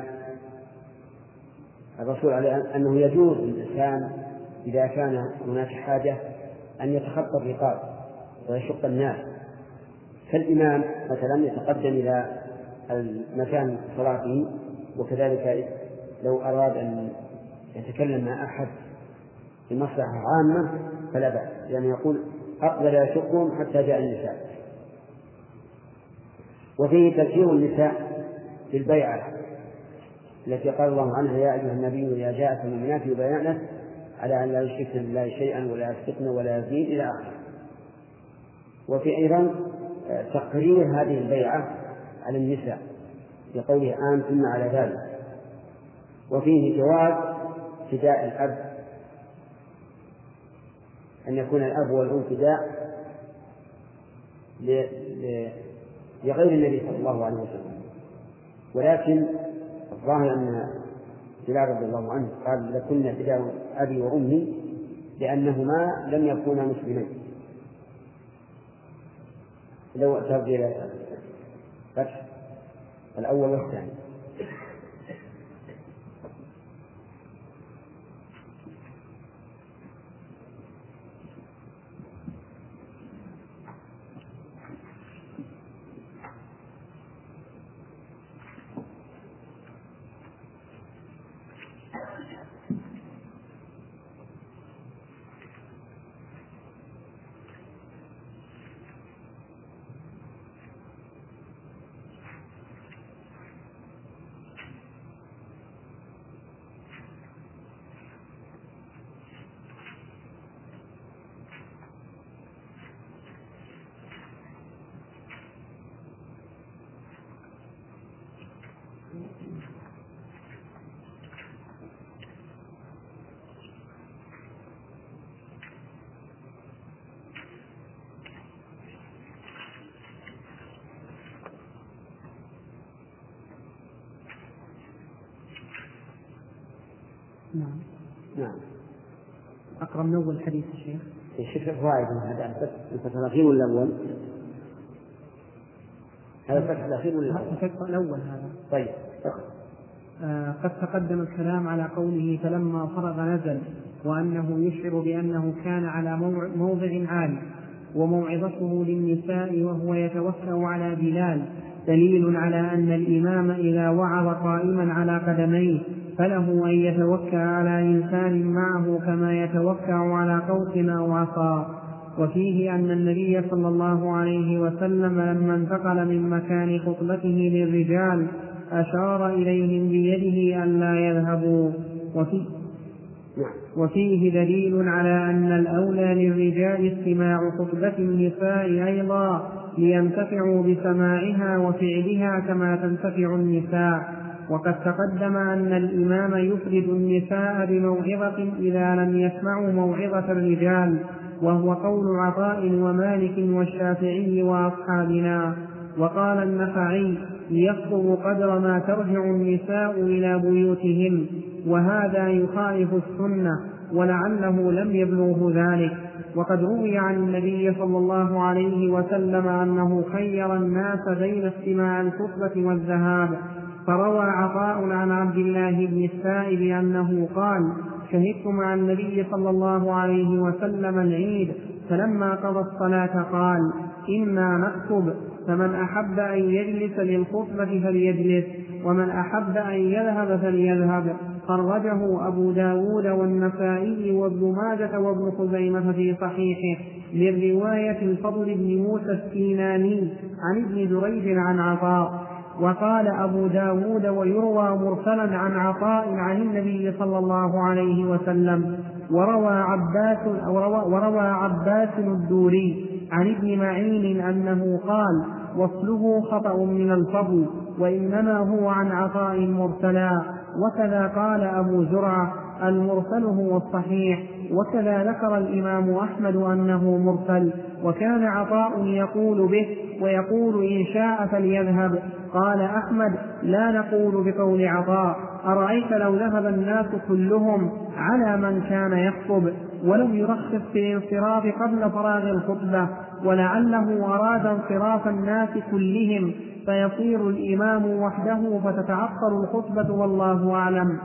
الرسول عليه أنه يجوز للإنسان إذا كان هناك حاجة أن يتخطى الرقاب ويشق الناس، فالإمام مثلا يتقدم إلى المكان صلاته، وكذلك لو أراد أن يتكلم مع أحد في مصلحة عامة فلا بأس، يعني يقول أقبل يشقهم حتى جاء النساء. وفيه تذكير النساء بالبيعة التي قال الله عنها: يا أيها النبي إذا جاءك المؤمنات يبايعنك على أن لا يشركن بالله شيئا ولا يسرقن ولا يزنين إلى آخره. وفي أيضا تقرير هذه البيعة على النساء بقوله: أنتن على ذلك. وفيه جواز فداء الأب، أن يكون الأب والأم فداء لغير النبي صلى الله عليه وسلم، ولكن الظاهر أن بلال رضي الله عنه قال لكنا فداء أبي وأمي لأنهما لم يكونا مسلمين. لو ترجع فتح الأول والثاني. نعم. أقرأ من أول الحديث الشيخ. الشيخ الفوائد هذا الفتح الأخير ولا الأول؟ هذا الفتح الأخير ولا الأول؟ الأول هذا. طيب. قد تقدم الكلام على قوله فلما فرغ نزل، وأنه يشعر بأنه كان على موضع عالي، وموعظته للنساء وهو يتوكأ على بلال دليل على أن الإمام إذا وعظ قائما على قدميه فله أن يتوكأ على إنسان معه كما يتوكأ على قوس أو عصا. وفيه أن النبي صلى الله عليه وسلم لما انتقل من مكان خطبته للرجال أشار إليهم بيده أن لا يذهبوا. وفيه دليل على أن الأولى للرجال استماع خطبة النساء أيضا لينتفعوا بسماعها وفعلها كما تنتفع النساء. وقد تقدم أن الإمام يفرد النساء بموعظة إذا لم يسمعوا موعظة الرجال، وهو قول عطاء ومالك والشافعي وأصحابنا. وقال النخعي ليخطب قدر ما ترجع النساء إلى بيوتهن، وهذا يخالف السنة ولعله لم يبلغه ذلك. وقد روي عن النبي صلى الله عليه وسلم أنه خير الناس بين استماع الخطبة والذهاب. فروى عطاء عن عبد الله بن السائب أنه قال شهدت مع النبي صلى الله عليه وسلم العيد، فلما قضى الصلاة قال إنا نخطب، فمن أحب أن يجلس للخطبة فليجلس، ومن أحب أن يذهب فليذهب. خرجه أبو داود والنسائي وابن ماجة وابن خزيمة في صحيحه من رواية الفضل بن موسى السيناني عن ابن جريج عن عطاء. وقال أبو داود ويروى مرسلا عن عطاء عن النبي صلى الله عليه وسلم. وروى عباس الدوري عن ابن معين أنه قال وصله خطأ من الفضل وإنما هو عن عطاء مرسلا. وكذا قال أبو زرعة المرسل هو الصحيح. وكذا ذكر الإمام أحمد أنه مرسل، وكان عطاء يقول به ويقول إن شاء فليذهب. قال أحمد لا نقول بقول عطاء، أرأيت لو ذهب الناس كلهم على من كان يخطب ولم يرخص في الانصراف قبل فراغ الخطبة، ولعله أراد انصراف الناس كلهم فيصير الإمام وحده فتتعطل الخطبة والله أعلم.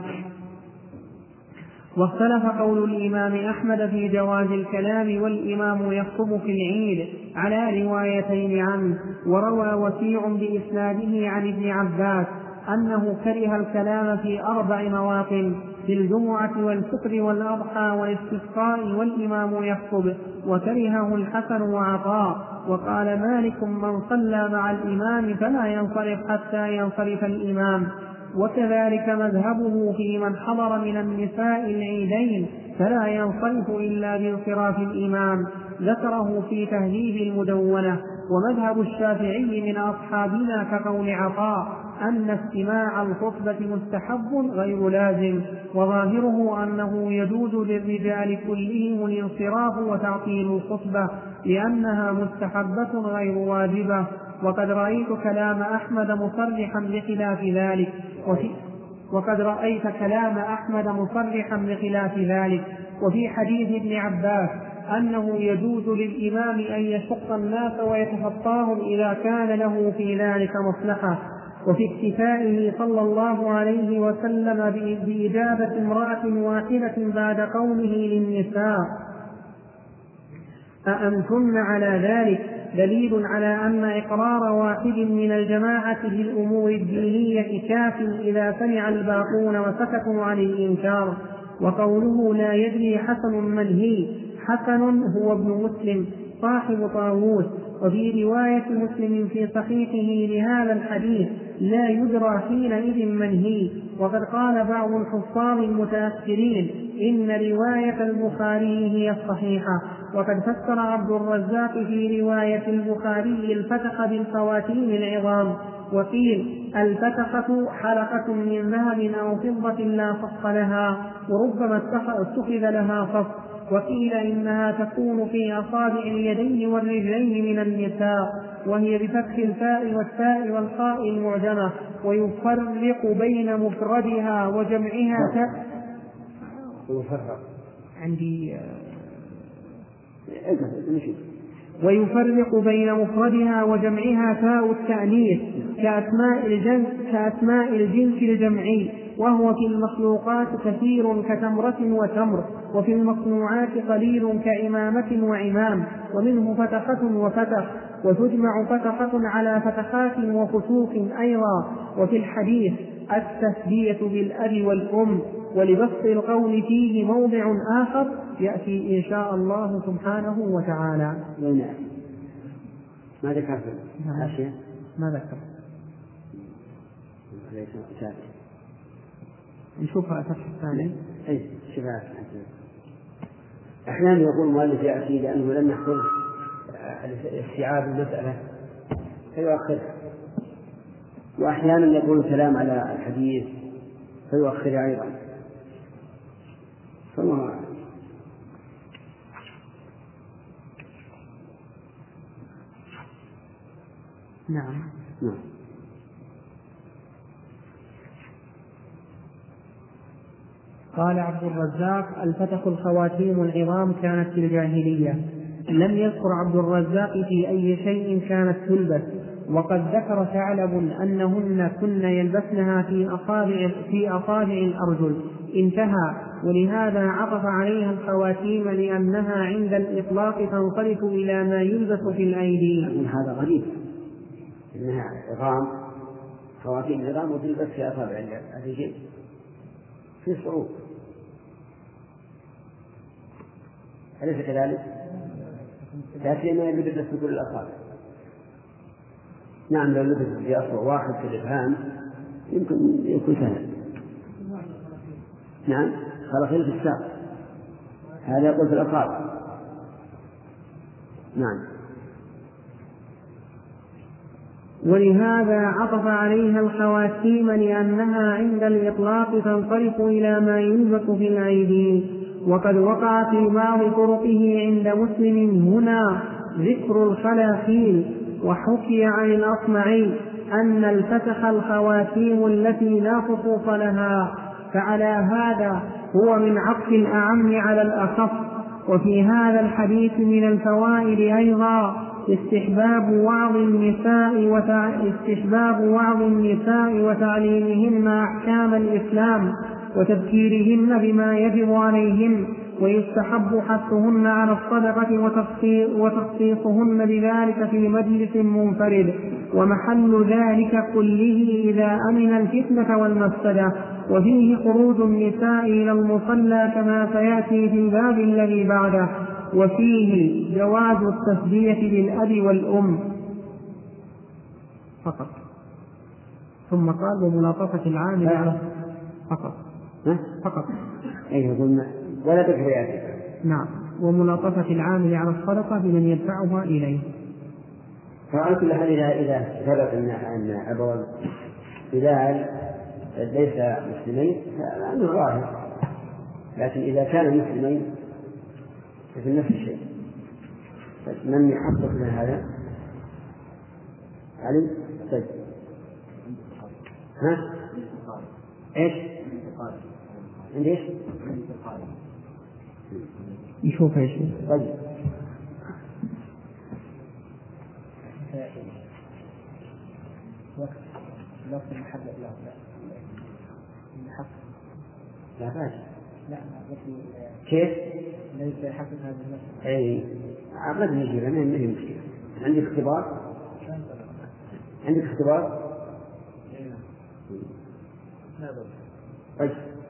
واختلف قول الإمام أحمد في جواز الكلام والإمام يخطب في العيد على روايتين عنه. وروى وكيع بإسناده عن ابن عباس أنه كره الكلام في 4 مواطن: في الجمعة والفطر والأضحى والاستسقاء والإمام يخطب، وكرهه الحسن وعطاء. وقال مالك من صلى مع الإمام فلا ينصرف حتى ينصرف الإمام. وكذلك مذهبه في من حضر من النساء العيدين فلا ينصرف إلا بانصراف الإمام، ذكره في تهذيب المدونة. ومذهب الشافعي من أصحابنا كقول عطاء أن استماع الخطبة مستحب غير لازم، وظاهره أنه يجوز للرجال كلهم الانصراف وتعطيل الخطبة لأنها مستحبة غير واجبة. وقد رأيت كلام أحمد مصرحا بخلاف ذلك. وقد رأيت كلام أحمد مصرحا بخلاف ذلك. وفي حديث ابن عباس أنه يجوز للإمام أن يشق الناس ويتخطاهم إذا كان له في ذلك مصلحة. وفي اكتفائه صلى الله عليه وسلم بإجابة امرأة واحدة بعد قوله للنساء أأنتن على ذلك دليل على أن إقرار واحد من الجماعة بالأمور الدينية كاف إذا سمع الباقون وسكتوا عن الإنكار. وقوله لا يدري حسن من هي، حسن هو ابن مسلم صاحب طاووس. وفي رواية مسلم في صحيحه لهذا الحديث لا يدرى حينئذ من هي. وقد قال بعض الحفاظ المتأخرين إن رواية البخاري هي الصحيحة. وقد فسر عبد الرزاق في رواية البخاري الفتق بالخواتيم العظام. وقيل الفتقة حلقة من ذهب أو فضة لا فص لها، وربما اتخذ لها فص. وقيل إنها تكون في أصابع اليدين والرجلين من النساء، وهي بفتح الفاء والتاء والخاء المعجمة. ويفرق بين مفردها وجمعها ويفرق بين مفردها وجمعها تاء التأنيث كأسماء الجنس الجمعي، وهو في المخلوقات كثير كتمرة وتمر، وفي المصنوعات قليل كإمامة وعمام، ومنه فتخة وفتخ. وتجمع فتخة على فتخات وفتوخ أيضا. وفي الحديث التسبية بالأب والأم. ولبسط القول فيه موضع آخر يأتي إن شاء الله سبحانه وتعالى. ما ذكر في الحاشية؟ ما ذكر. نشوفها الفتح الثاني. أي شفاء. أحيانا يقول المؤلف يأتي لأنه لم يحصل استيعاب المسألة فيؤخرها، وأحيانا يقول الكلام على الحديث فيؤخرها أيضا. نعم. قال عبد الرزاق الفتح الخواتيم العظام كانت في الجاهلية. لم يذكر عبد الرزاق في أي شيء كانت تلبس. وقد ذكر ثعلب أنهن كن يلبسنها في أصابع الأرجل. انتهى. ولهذا عطف عليها الخواتيم لأنها عند الإطلاق تنصرف إلى ما يلبس في الأيدي. هذا غريب إنها عظام، خواتيم العظام وتلبس في أصابع الرجل، في صعوبة، أليس كذلك؟ لكن ما يلبس في كل الأصابع. نعم لو لبس في أصبع واحد في الإبهام يمكن يكون سهل. نعم خلاصيل في الساق، هذا يقول في الأصابع. نعم. ولهذا عطف عليها الخواتيم لأنها عند الإطلاق تنصرف إلى ما يلبس في الأيدي. وقد وقع في بعض طرقه عند مسلم هنا ذكر الخلاخيل. وحكي عن الأصمعي أن الفتح الخواتيم التي لا خصوص لها، فعلى هذا هو من عطف الأعم على الأخف. وفي هذا الحديث من الفوائد أيضا استحباب وعظ النساء وتعليمهن أحكام الإسلام وتذكيرهن بما يجب عليهن. ويستحب حثهن على الصدقة وتخصيصهن بذلك في مجلس منفرد، ومحل ذلك كله إذا أمن الفتنة والمفسدة. وفيه خروج النساء إلى المصلى كما سيأتي في الباب الذي بعده. وفيه جواز التسبية بالأب والأم فقط. ثم قال وملاطفة العامل على فقط. ولا تكفي. نعم. وملاطفة العامل على الصدقة بمن يدفعها إليه. فعلى كل حال إذا ثبت أن أبو بلال ليس مسلمين فأنه ظاهر، لكن إذا كان مسلمين ففي نفس الشيء. من يحقق من هذا؟ علي؟ طيب. إيش؟ عندي إيش؟ يشوف إيش. طيب وقت المحبة لا ماشي. لا كيف؟ ليس يحقق هذا المسألة. أي عقد نجيب أنا ما هي مشكلة. عندك اختبار؟ عندك اختبار؟ طيب.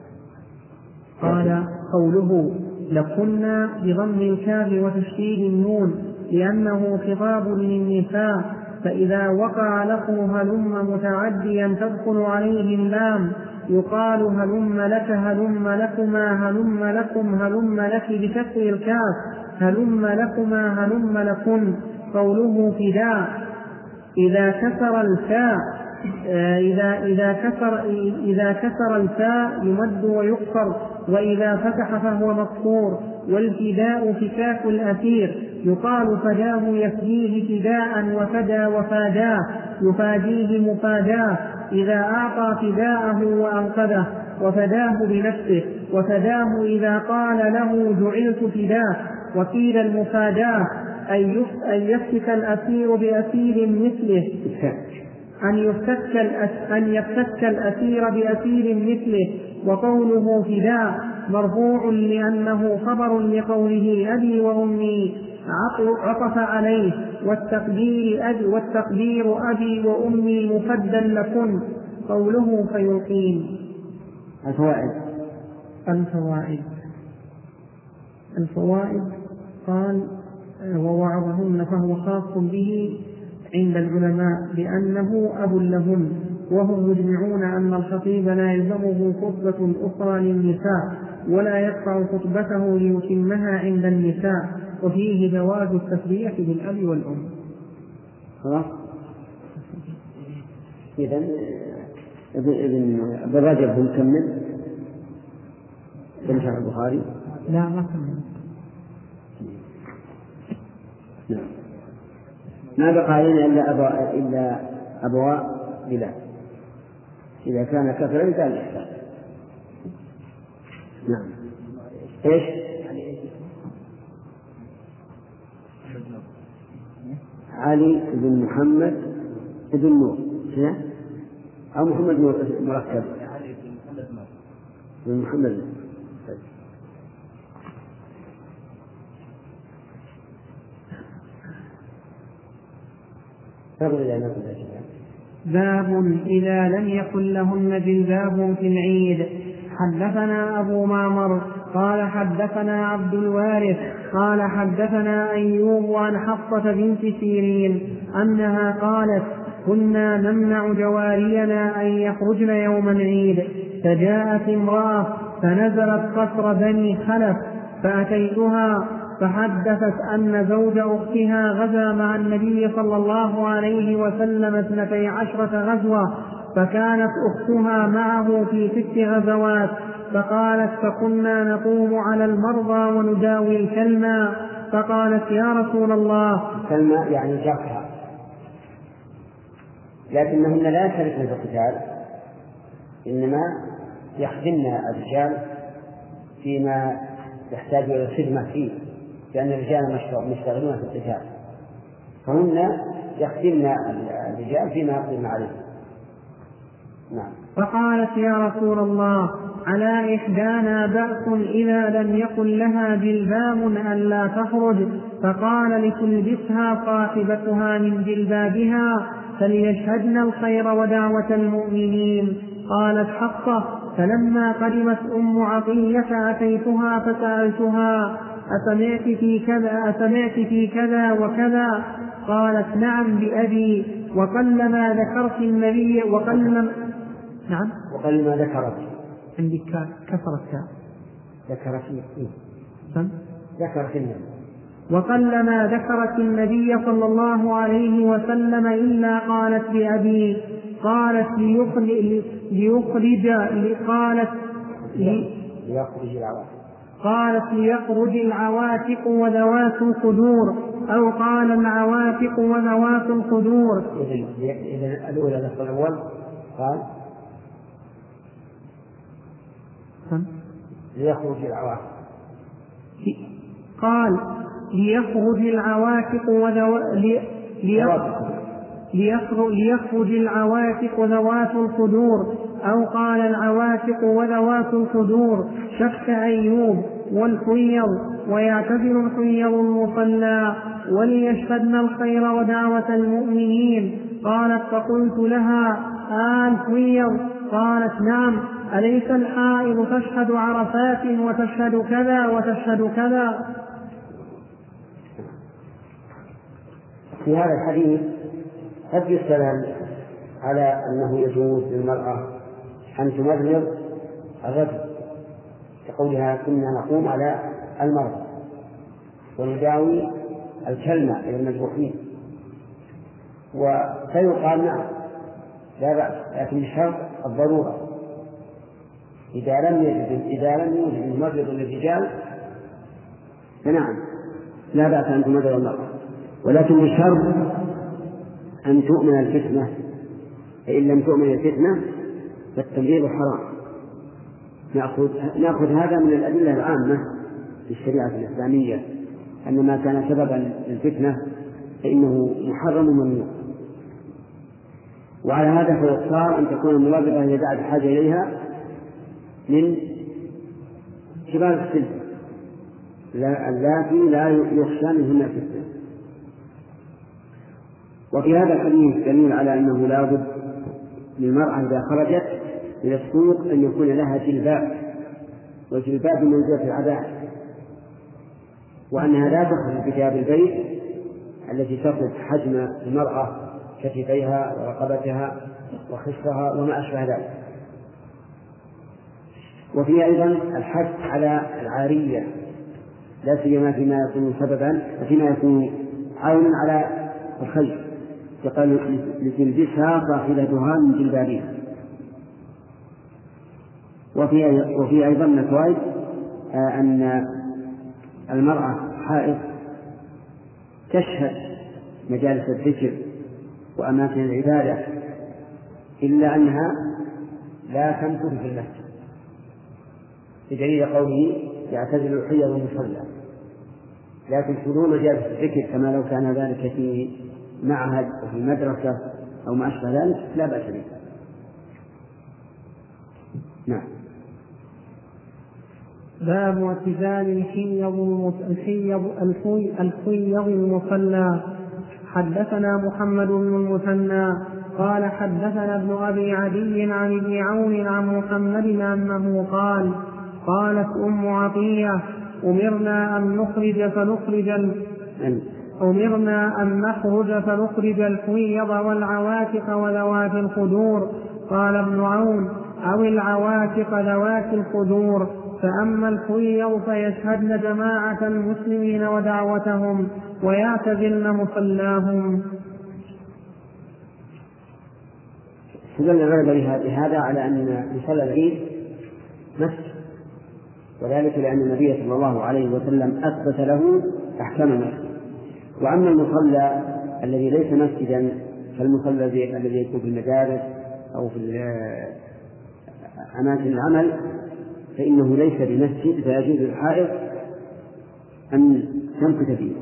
قال قوله لكنا بضم الكاف وتشديد النون لأنه خطاب للنساء، فإذا وقع لفظ هلم متعديا تدخل عليه اللام يقال هلم لك هلم لكما هلم لكم هلم لك بكسر الكاف هلم لكما هلم لكن. قوله فداء إذا كسر الفاء إذا كسر الفاء يمد ويقصر، وإذا فتح فهو مكسور. والفداء فكاك الأثير يقال فداه يفديه فداء وفدى وفاداه يفاديه مفاداه إذا أعطى فداءه وأنقذه وفداه بنفسه، وفداه إذا قال له جعلت فداه. وقيل المفاداه أن يفتك الأثير بأثير مثله أن يفتك الأثير بأثير مثله. وقوله فداء مرفوع لأنه خبر لقوله أبي وأمي عطف عليه، والتقدير أبي وأمي مفدا لكن. قوله فيلقين. الفوائد قال ووعظهن فهو خاص به عند العلماء لأنه أب لهن، وهم مجمعون أن الخطيب لا يلزمه خطبة أخرى للنساء ولا يقطع خطبته ليتمها عند النساء، وفيه جواز التسبيح بالأب والأم. خلاص. إذن ابن رجب هو مكمل شرح البخاري؟ لا ما كمل. نعم. ما بقى علينا إلا أبواء بلا إذا كان كثرا كان إحسان. نعم. إيش؟ علي بن محمد بن نور أو محمد مركب بن محمد. باب إذا لم يكن لهن جلباب في العيد. حدثنا أبو معمر قال حدثنا عبد الوارث قال حدثنا أيوب عن حفصة بنت سيرين أنها قالت كنا نمنع جوارينا أن يخرجن يوم العيد، فجاءت امرأة فنزلت قصر بني خلف فأتيتها فحدثت أن زوج أختها غزا مع النبي صلى الله عليه وسلم 12 غزوة، فكانت أختها معه في 6 غزوات، فقالت فكنا نقوم على المرضى ونداوي الكلمة، فقالت يا رسول الله. كلمة يعني جرحى، لكنهن لا يشتركن في القتال، إنما يخدمن الرجال فيما يحتاج إلى الخدمة فيه، لأن الرجال مشتغلون في القتال، فهن يخدمن الرجال فيما يقدم عليه. نعم. فقالت يا رسول الله على إحدانا بأس إذا لم يكن لها جلباب ألا تخرج، فقال لتلبسها صاحبتها من جلبابها فليشهدن الخير ودعوة المؤمنين. قالت حفصة فلما قدمت أم عطية أتيتها فسألتها أسمعت في كذا وكذا؟ قالت نعم بأبي، وقلما ذكرت النبي نعم وقلما ذكرت عندي كسرت ذكرت النبي، وقلما ذكرت النبي صلى الله عليه وسلم إلا قالت بأبي. قالت ليخرج العواتق وذوات الخدور، أو قال العواتق وذوات الخدور. إذن الأولى نصف الأول قال أحسن. ليخرج العواتق. قال ليخرج العواتق ليخرج العواتق ذوات الخدور، أو قال العواتق وذوات الخدور، شك أيوب، والحيض، ويعتبر الحيض المصلى، وليشهدن الخير ودعوة المؤمنين. قالت فقلت لها الحيض؟ قالت نعم. أليس الحائض تشهد عرفات وتشهد كذا وتشهد كذا؟ في هذا الحديث قد يستدل على أنه يجوز للمرأة أن تمرض الرجل، كقولها كنا نقوم على المرض ونداوي الكلمة إلى المجروحين، فيقال نعم لا بأس، لكن بشرط الضرورة. إذا لم يوجد الممرض للرجال فنعم لا بأس أن تمرض المرأة، ولكن بشرط أن تؤمن الفتنة، فإن لم تؤمن الفتنة فالتمريض حرام. نأخذ هذا من الأدلة العامة في الشريعة الإسلامية، أن ما كان سببا للفتنة فإنه محرم ممنوع. وعلى هذا فيختار أن تكون الممرضة إذا دعت الحاجة إليها من كبار السن اللاتي لا يخشى منهن الفتنة. وفي هذا الحديث دليل على أنه لا بد للمرأة إذا خرجت إلى السوق أن يكون لها جلباب، والجلباب بمنزلة العباءة، وأنها لا تخرج بثياب البيت التي تصف حجم المرأة كتفيها ورقبتها وخصرها وما أشبه ذلك. وفي أيضا الحث على العارية، لا سيما فيما يكون سببا وفيما يكون عونا على الخير، فقال لتلبسها صاحبتها من جلبابها. وفي أيضا من الفوائد أن المرأة حائض تشهد مجالس الذكر وأماكن العبادة، إلا أنها لا تمكث في المسجد، بدليل قوله يعتزل الحيض المصلى، لكن حضور مجالس الذكر كما لو كان ذلك في معهد وفي مدرسة أو ما أشبه ذلك لا بأس به. نعم. باب اعتزال الحيض المصلى. حدثنا محمد بن المثنى قال حدثنا ابن أبي عدي عن ابن عون عن محمد أنه قال قالت أم عطية أمرنا أن نخرج فنخرج الحيض والعواتق وذوات الخدور. قال ابن عون أو العواتق ذوات الخدور، فأما الحيض فيشهدن جماعة المسلمين ودعوتهم ويعتزلن مصلاهم. استدل العلماء بهذا على أن مصلى العيد مسجد، وذلك لأن النبي صلى الله عليه وسلم أثبت له أحكام المسجد. وأما المصلى الذي ليس مسجدا فالمصلى الذي يكون في المدارس أو في أماكن العمل فإنه ليس بمسجد، فيجوز للحائض أن تمكث فيه.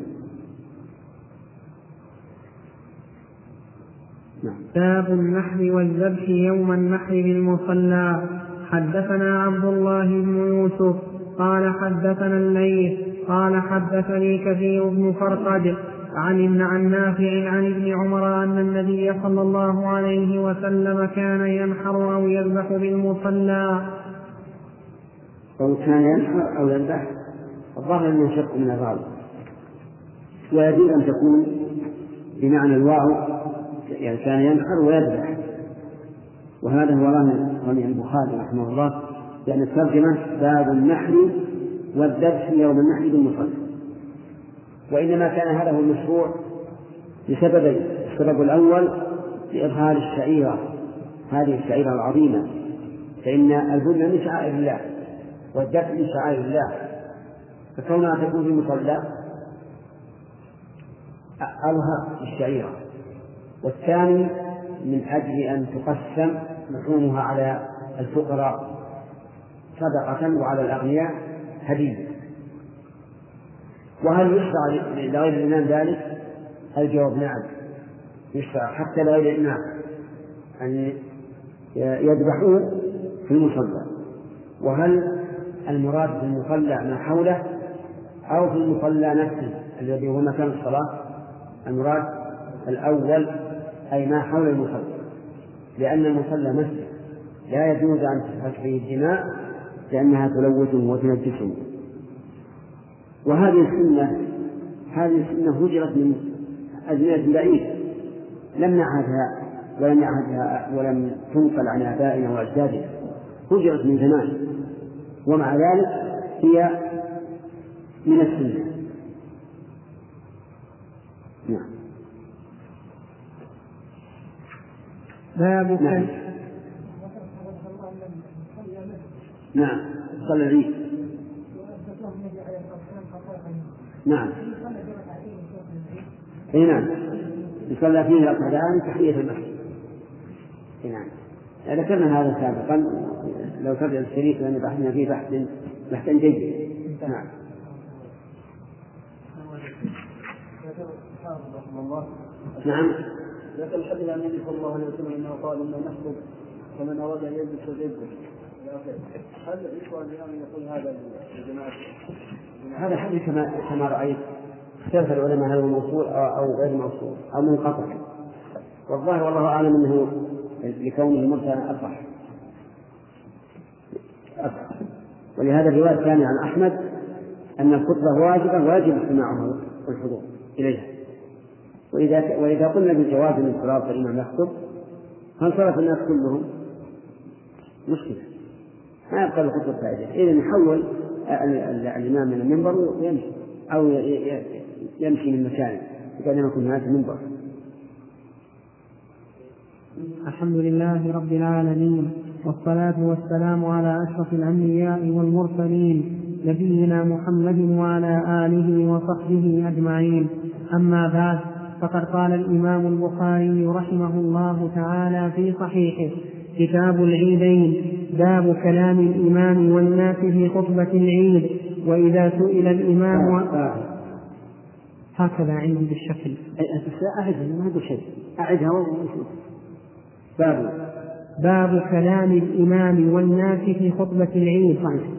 باب النحر والذبح يوم النحر بالمصلى. حدثنا عبد الله بن يوسف قال حدثنا الليث قال حدثني كثير بن فرقد عن نافع عن ابن عمر أن النبي صلى الله عليه وسلم كان ينحر أو يذبح بالمصلى. أو كان ينحر أو يذبح، الظاهر أنه شق من الراوي، ويجوز أن تكون بمعنى الواو، يعني كان ينحر ويذبح، وهذا هو رأي البخاري رحمه الله، يعني الترجمة باب النحر والذبح يوم النحر بالمصلى. وإنما كان هذا هو المشروع لسببين: السبب الأول لإظهار الشعيرة، هذه الشعيرة العظيمة، فإن الهدنة من شعائر الله والذبح من شعائر الله، فكونها تكون في المصلى أظهر الشعيرة. والثاني من أجل أن تقسم لحومها على الفقراء، صدقة وعلى الأغنياء هدية. وهل يشرع لغير الإمام ذلك؟ الجواب نعم، يشرع حتى لغير الإمام أن يذبحوه في المصلى. وهل المراد بالمصلى ما حوله أو في المصلى نفسه الذي هو مكان الصلاة؟ المراد الأول أي ما حول المصلى، لأن المصلى مسجد لا يجوز أن تسفك فيه الدماء لأنها تلوثه وتنجسه. وهذه السنة هجرت من أزمنة بعيدة، لم نعهدها ولم تنقل عن آبائنا وأجدادنا، هجرت من زمان، ومع ذلك هي من السنة. نعم. باب نعم. نعم. صلى العيد. نعم. اي نعم، يصلى فيه ركعتان تحية المسجد. نعم، ذكرنا هذا سابقا، لو ترجع الشريف لأن بحثنا فيه بحثا جيد. نعم. نعم. ذكر الحديث عن النبي صلى الله عليه وسلم انه قال انه نخطب فمن اراد ان يلبس فليلبس. هل يشرع الامام ان يقول هذا للجماعه؟ هذا حديث كما رأيت اختلف العلماء هل هو موصول أو غير موصول أو منقطع، والظاهر والله أعلم أنه لكونه مرسلا أصح. ولهذا الرواية الثانية عن أحمد أن الخطبة واجب استماعه والحضور إليها. وإذا قلنا بالجواز من صلاة الإمام يخطب فانصرف الناس كلهم مشكلة، ما يبقى الخطبة فائدة. إذن يحول الإمام من المنبر ويمشي أو يمشي من مكانه كأن يكون هذا المنبر. الحمد لله رب العالمين، والصلاة والسلام على أشرف الأنبياء والمرسلين نبينا محمد وعلى آله وصحبه أجمعين. أما بعد، فقد قال الإمام البخاري رحمه الله تعالى في صحيحه: كتاب العيدين، باب كلام الإمام والناس في خطبة العيد. وإذا سئل الإمام هكذا عندي بالشكل. أعدها ما هو شيء، أعدها باب كلام الإمام والناس في خطبة العيد.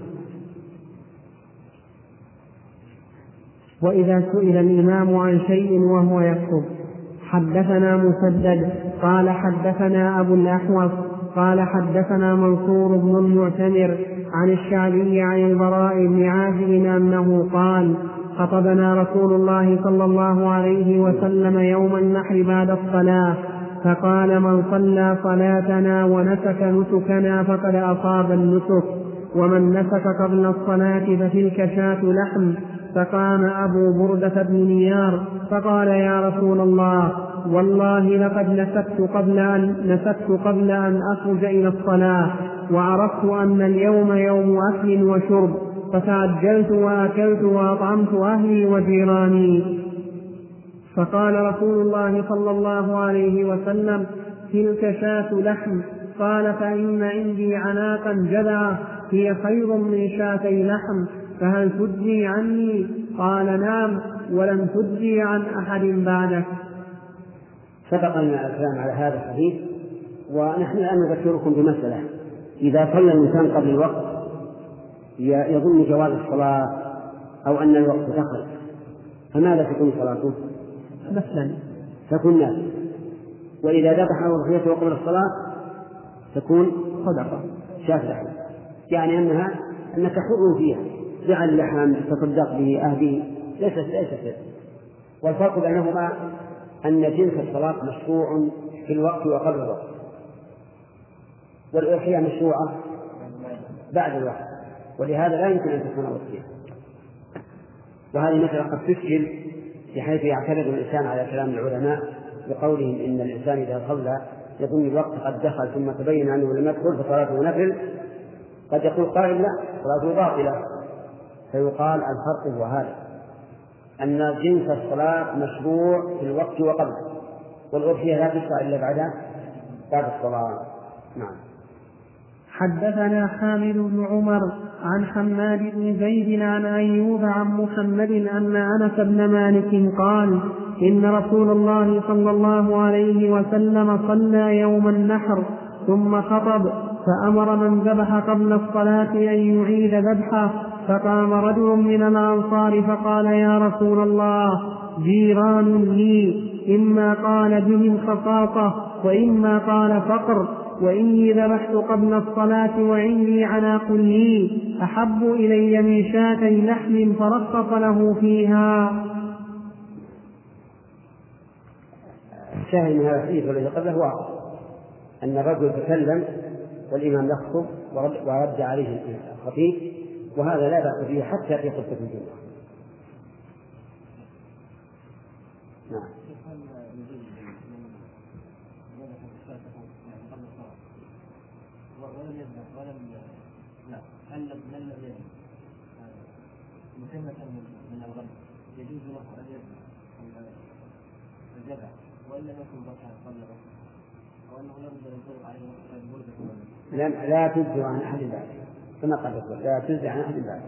وإذا سئل الإمام عن شيء وهو يخطب. حدثنا مسدد قال حدثنا أبو الأحوص قال حدثنا منصور بن المعتمر عن الشعبي عن البراء بن عازب أنه قال: خطبنا رسول الله صلى الله عليه وسلم يوم النحر بعد الصلاة، فقال: من صلى صلاتنا ونسك نسكنا فقد أصاب النسك، ومن نسك قبل الصلاة فتلك شاة لحم. فقام أبو بردة بن نيار فقال: يا رسول الله، والله لقد نسكت قبل أن أخرج إلى الصلاة، وعرفت أن اليوم يوم أكل وشرب، فتعجلت وأكلت وأطعمت أهلي وجيراني. فقال رسول الله صلى الله عليه وسلم: تلك شاة لحم. قال: فإن عندي عناقا جذعة هي خير من شاتي لحم، فهل تجزي عني؟ قال: نعم، ولم تجزي عن أحد بعدك. سبق لنا الكلام على هذا الحديث، ونحن الآن نذكركم بمسألة: إذا صلى الإنسان قبل الوقت يظن جواز الصلاة أو أن الوقت دخل، فماذا تكون صلاته؟ مثلا تكون نافلة. وإذا ذبح أضحيته قبل الصلاة تكون صدقة شاة لحم، يعني أنك حر فيها، جعل لحم تصدق به أهله، ليس شيء. والفرق بينهما أن جنس الصلاة مشروع في الوقت وقبل الوقت، والأضحية مشروعة بعد الوقت، ولهذا لا يمكن أن تكون أضحية. وهذه مثلا قد تشكل بحيث يعترض الإنسان على كلام العلماء بقولهم إن الإنسان إذا صلى يظن الوقت قد دخل ثم تبين أنه لم يدخل فصلاته نفل، قد يقول قائل: لا، صلاته باطلة. فيقال الفرق هو هذا، أن جنس الصلاة مشروع في الوقت وقبل، والأضحية لا تشرع إلا بعد الصلاة. نعم. حدثنا حامد بن عمر عن حماد بن زيد عن أيوب عن محمد أن أنس بن مالك قال إن رسول الله صلى الله عليه وسلم صلى يوم النحر ثم خطب فأمر من ذبح قبل الصلاة أن يعيد ذبحه، فقام رجل من الأنصار فقال يا رسول الله جيران لي، إما قال بهم خصاصة وإما قال فقر، وإني ذبحت قبل الصلاة وعندي عناق لي أحب إلي من شاتي لحم فرصف له فيها. الشاهد من هذا الحديث الذي قبله واضح أن الرجل تكلم والإمام يخطب ورد عليه الخطيب، وهذا لا بأس فيه حتى في خطبة الجمعة. نعم. ولم يذبح ولم هل لم يذبح مسمة من الغنم يجوز له أن يذبح الذبح وإن لم يكن ذبحا قبل ذبح، أو أنه لا بد أن يطلق عليه المولد لا تجزي عن أحد بعده، كما قال لا تجزي عن أحد بعده.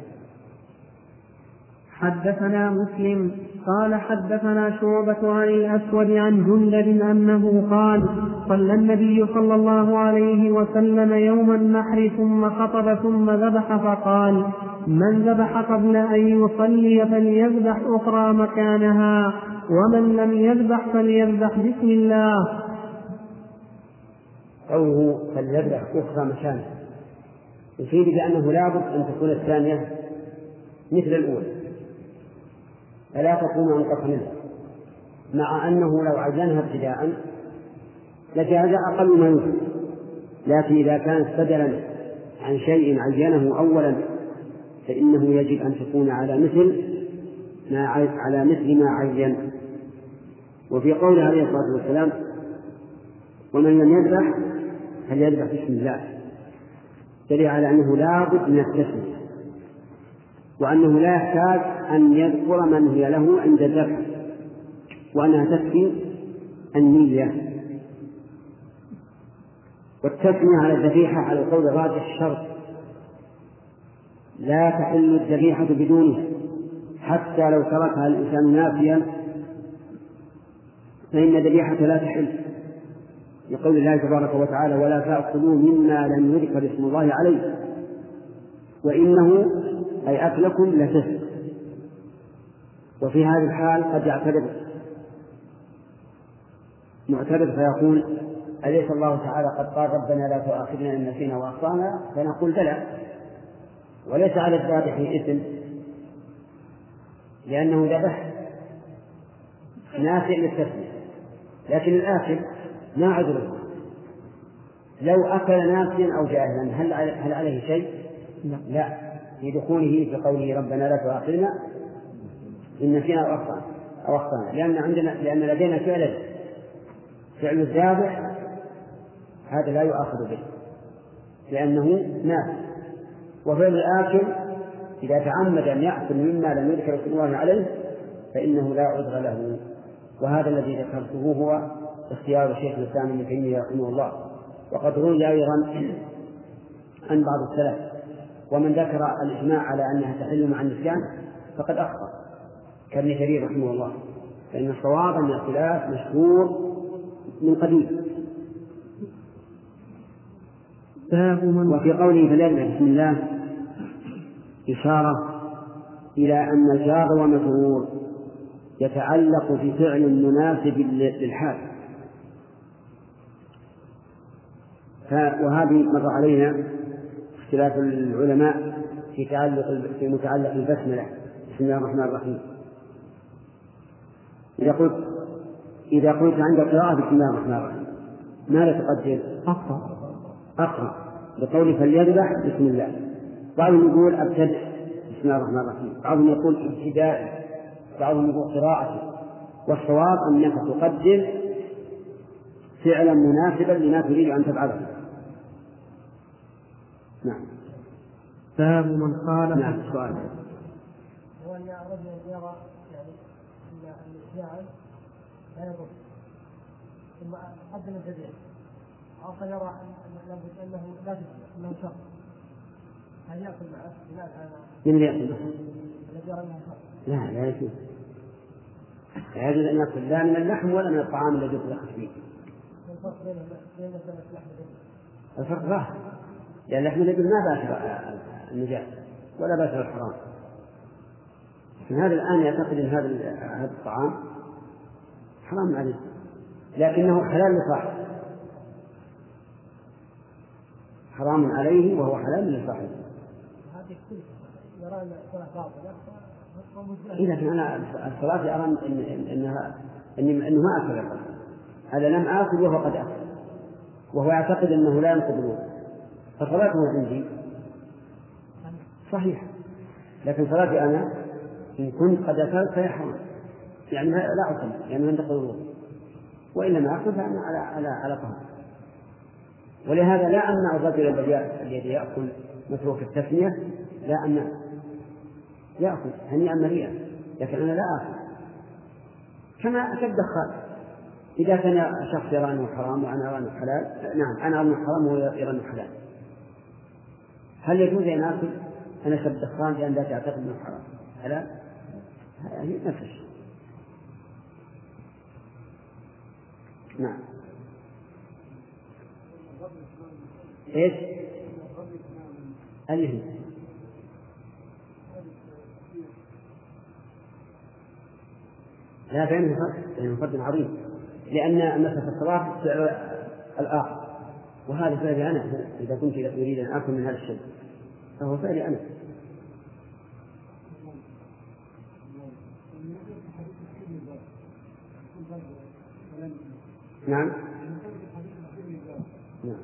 حدثنا مسلم قال حدثنا شعبة عن الأسود عن جندب أنه قال صلى النبي صلى الله عليه وسلم يوم النحر ثم خطب ثم ذبح فقال من ذبح قبل أن يصلي فليذبح أخرى مكانها، ومن لم يذبح فليذبح بسم الله. قوله فليذبح أخرى مكانها يفيد بأنه لابد أن تكون الثانية مثل الأولى فلا تكون أنقص منها، مع أنه لو عينها ابتداء لجاز أقل ما يوجد، لكن إذا كانت بدلا عن شيء عينه أولا فإنه يجب أن تكون على مثل ما عين. وفي قوله عليه الصلاة والسلام ومن لم يذبح فليذبح بسم الله دليل على أنه لا بد من التسمية، وأنه لا يحتاج أن يذكر من هي له عند الذبح، وأنها تكفي النية. والتسمية على الذبيحة على القول الراجح شرط، لا تحل الذبيحة بدونه، حتى لو تركها الإنسان ناسيا فإن الذبيحة لا تحل، لقول الله تبارك وتعالى ولا تأكلوا مما لم يذكر اسم الله عليه وإنه أي أكلكم لفسق. وفي هذه الحال قد يعترض معترض فيقول أليس الله تعالى قد قال ربنا لا تؤاخذنا إن نسينا وأخطأنا؟ فنقول بلى، وليس على الذابح إثم لأنه ذبح ناسئ للتسمية، لكن الآكل ما عذره، لو أكل ناسيا أو جاهلا هل عليه شيء؟ لا، في دخوله في قوله ربنا لا تؤاخذنا إن نسينا أو أخطأنا، لأن لدينا فعل الذابح هذا لا يؤاخذ به لأنه ناس، وفعل الآكل إذا تعمد أن يأكل مما لم يذكر اسم الله عليه فإنه لا عذر له. وهذا الذي ذكرته هو اختيار شيخ الإسلام ابن تيمية رحمه الله، وقد روي أيضا عن بعض السلف، ومن ذكر الإجماع على أنها تحل مع النسيان فقد أخطأ كابن كثير رحمه الله، فإن الصواب أن الخلاف مشهور من قديم. وفي قوله فليذبح بسم الله إشارة إلى أن الجار ومجرور يتعلق بفعل مناسب للحال، وهذه مر علينا اختلاف العلماء في متعلق البسملة بسم الله الرحمن الرحيم. إذا قلت عند القراءة بسم الله الرحمن الرحيم ماذا تقدر؟ أقرأ بقول فليذبح بسم الله. بعضهم يقول أبتدأ بسم الله الرحمن الرحيم، بعضهم يقول ابتداء، بعضهم يقول قراءة، والصواب أنك تقدر فعلا مناسبا لما تريد أن تفعله. نعم. باب من خالف. نعم. سؤال. هو أن رجل يرى يعني أن الإسلام لا يضر ثم قدم الذبيحة آخر يرى أنه لا تجوز أنه شر، هل يأكل معه بناء على من اللي يأكل معه؟ الذي يرى أنه شر؟ لا يجوز. لا يجوز أن يأكل لا من اللحم ولا من الطعام الذي يطلق فيه. الفرق بين مسألة لحم الإبل؟ الفرق ظاهر، لأن لحم الإبل ما باشر النجاسة ولا باشر الحرام. هذا الآن يعتقد أن هذا الطعام حرام عليه، لكنه حلال لصاحبه، حرام عليه وهو حلال لصاحبه. هذه كل يرى أن الصلاة باطلة. إذا كان الصلاة أرى أنه ما أكل الرجل، هذا لم آكل وهو قد أكل، وهو يعتقد أنه لا ينقض الوضوء، فصلاته عندي صحيح، لكن صلاتي أنا إن كنت قد أكلت فهي حرام، يعني لا أصلي يعني ينتقض الوضوء، وإلا ما أكل فأنا على طهر. ولهذا لا أمنع الرجل الذي يأكل متروك التسمية، لا أمنع يأكل هنيئا مريئا، لكن أنا لا آكل. كما أشد الدخان، إذا كان شخص يرى أنه حرام وأنا أرى أنه حلال، نعم أنا أرى أنه حرام وهو يرى أنه حلال، هل يجوز أن آكل أنا أشد الدخان لأن لا تعتقد أنه حرام حلال؟ هذه نفس الشيء. نعم. إيش؟ اللي لا بينهم فرق عظيم، لأن مثل الصلاة فعل الآخر، وهذا فعلي أنا. إذا كنت أريد أن آكل من هذا الشيء فهو فعلي أنا. نعم نعم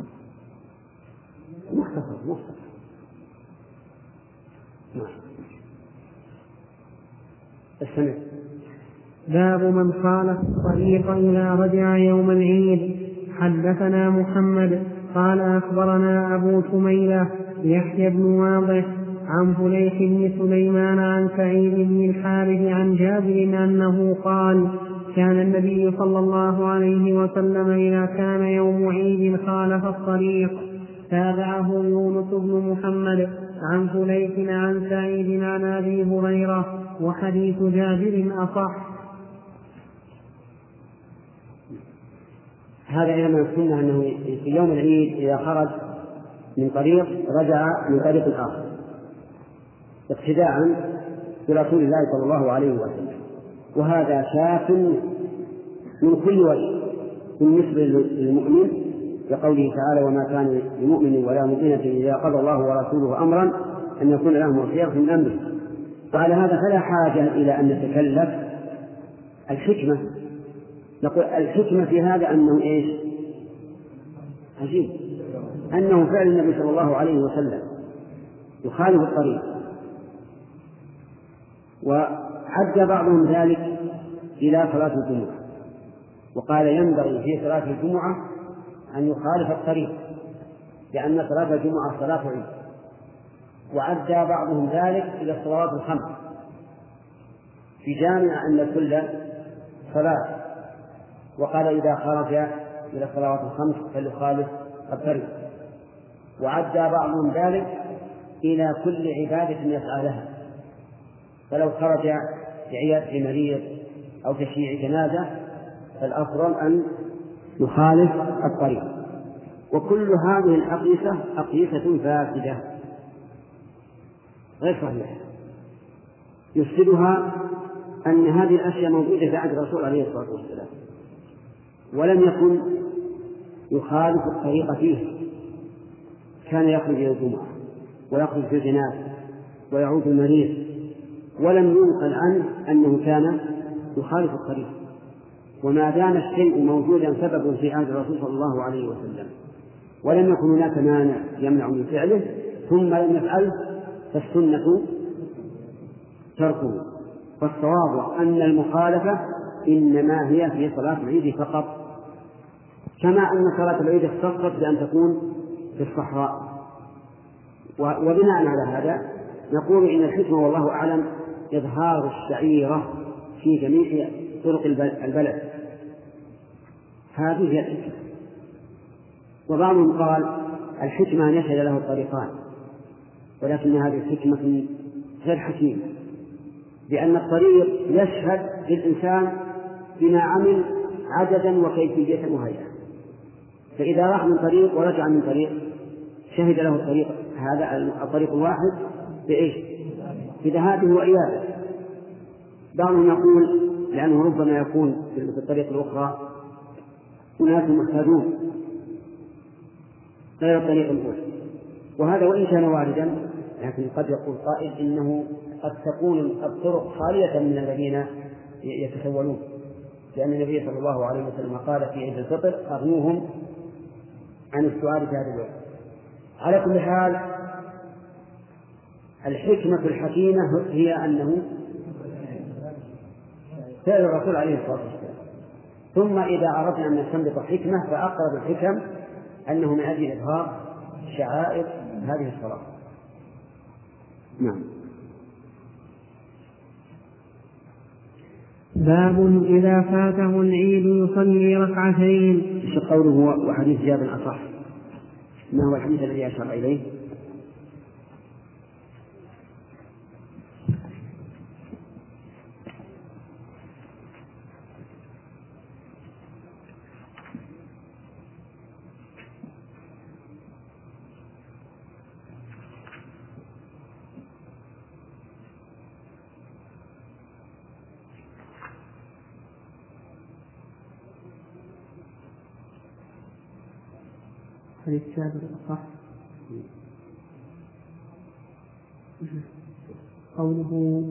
مختصر نعم. استمع. باب من خالف الطريق إذا رجع يوم العيد. حدثنا محمد قال أخبرنا أبو سميلة يحيى بن واضح عن فليح بن سليمان عن سعيد بن الحارث عن جابر أنه قال كان النبي صلى الله عليه وسلم إذا كان يوم عيد خالف الطريق. تابعه يونس بن محمد عن فليح عن سعيد عن أبي هريرة، وحديث جابر أصح. هذا إذا ما يقولنا أنه في يوم العيد إذا خرج من طريق رجع من طريق آخر اقتداء برسول الله صلى الله عليه وسلم، وهذا شاف من كل وجه بالنسبة للمؤمن، كقوله تعالى وما كان لمؤمن ولا مؤمنة إذا قضى الله ورسوله أمرا أن يكون لهم الخيار من أمره. وعلى هذا فلا حاجة إلى أن نتكلف الحكمة. نقول الحكمة في هذا أنه إيش؟ عجيب أنه فعل النبي صلى الله عليه وسلم يخالف الطريق، وعد بعضهم ذلك إلى صلاة الجمعة، وقال ينبغي في صلاة الجمعة أن يخالف الطريق لأن صلاة الجمعة صلاة عيد، وعد بعضهم ذلك إلى الصلوات الخمس في جامع أن كل صلاة، وقال إذا خرج إلى الصلوات الخمس فليخالف الطريق، وعد بعضهم ذلك إلى كل عبادة يسعى لها، فلو خرج لعيادة مريض أو تشييع جنازة فالأفضل أن يخالف الطريق. وكل هذه الأقيسة أقيسة فاسدة غير صحيحة، يفسدها أن هذه الأشياء موجودة في عهد الرسول عليه الصلاة والسلام ولم يكن يخالف الطريق فيه، كان يخرج إلى الجمعة ويخرج في الجنازة ويعود المريض، ولم ينقل عنه أنه كان يخالف الطريق. وما دام الشيء موجودا سبب في عهد الرسول صلى الله عليه وسلم ولم يكن هناك مانع يمنع من فعله ثم لم يفعله فالسنة تركه. فالصواب أن المخالفة إنما هي في صلاة العيد فقط، كما أن صلاة العيد اختصت بأن تكون في الصحراء. وبناء على هذا نقول إن الحكمة والله أعلم إظهار الشعيرة في جميع طرق البلد، هذه هي الحكمة. وبعضهم قال الحكمة أن يشهد له الطريقان، ولكن هذه الحكمة غير حكيمة، لأن الطريق يشهد للإنسان بما عمل عددا وكيفية وهيئة، فإذا راح من طريق ورجع من طريق شهد له الطريق هذا الطريق الواحد بإيش؟ بذهابه وإيابه. بعضهم يقول لأنه ربما يكون في الطريق الأخرى أناس محتاجون غير الطريق الأول، وهذا وإن كان واردا لكن قد يقول قائل إنه قد تكون الطرق خالية من الذين يتسولون، لأن النبي صلى الله عليه وسلم قال في عيد الفطر أغنوهم عن السؤال في هذا اليوم. على كل حال الحكمة الحكيمة هي أنه فعل الرسول عليه الصلاة والسلام. ثم إذا أردنا أن نستنبط حكمة فأقرب الحكم أنه من أجل إظهار شعائر هذه الصلاة. نعم. باب إذا فاته العيد يصلي ركعتين. قوله وحديث جابر أصح، ما هو الحديث الذي أشار إليه؟ حديث جابر أصح. قوله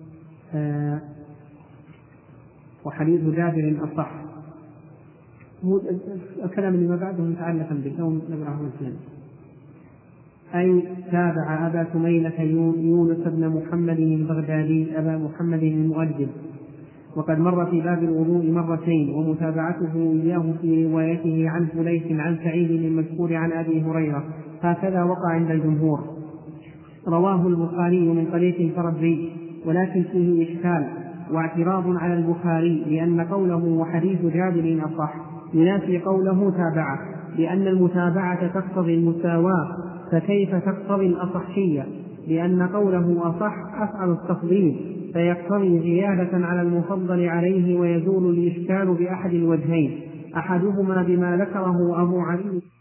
وحديث جابر أصح، هو الكلام اللي ما بعده متعلقا بالكون نقرأه مثلا. أي تابع أبا سميلة يونس بن محمد البغدادي أبا محمد المؤدب، وقد مر في باب الوضوء مرتين، ومتابعته إياه في روايته عن فليح عن سعيد المذكور عن أبي هريرة، هكذا وقع عند الجمهور. رواه البخاري من طريق الفربري، ولكن فيه إشكال واعتراض على البخاري، لأن قوله وحديث جابر أصح ينافي قوله تابعه، لأن المتابعة تقتضي المساواة، فكيف تقتضي الأصحية؟ لأن قوله أصح أفعل التفضيل، فيقتضي زيادة على المفضل عليه، ويزول الإشكال بأحد الوجهين، أحدهما بما ذكره أبو علي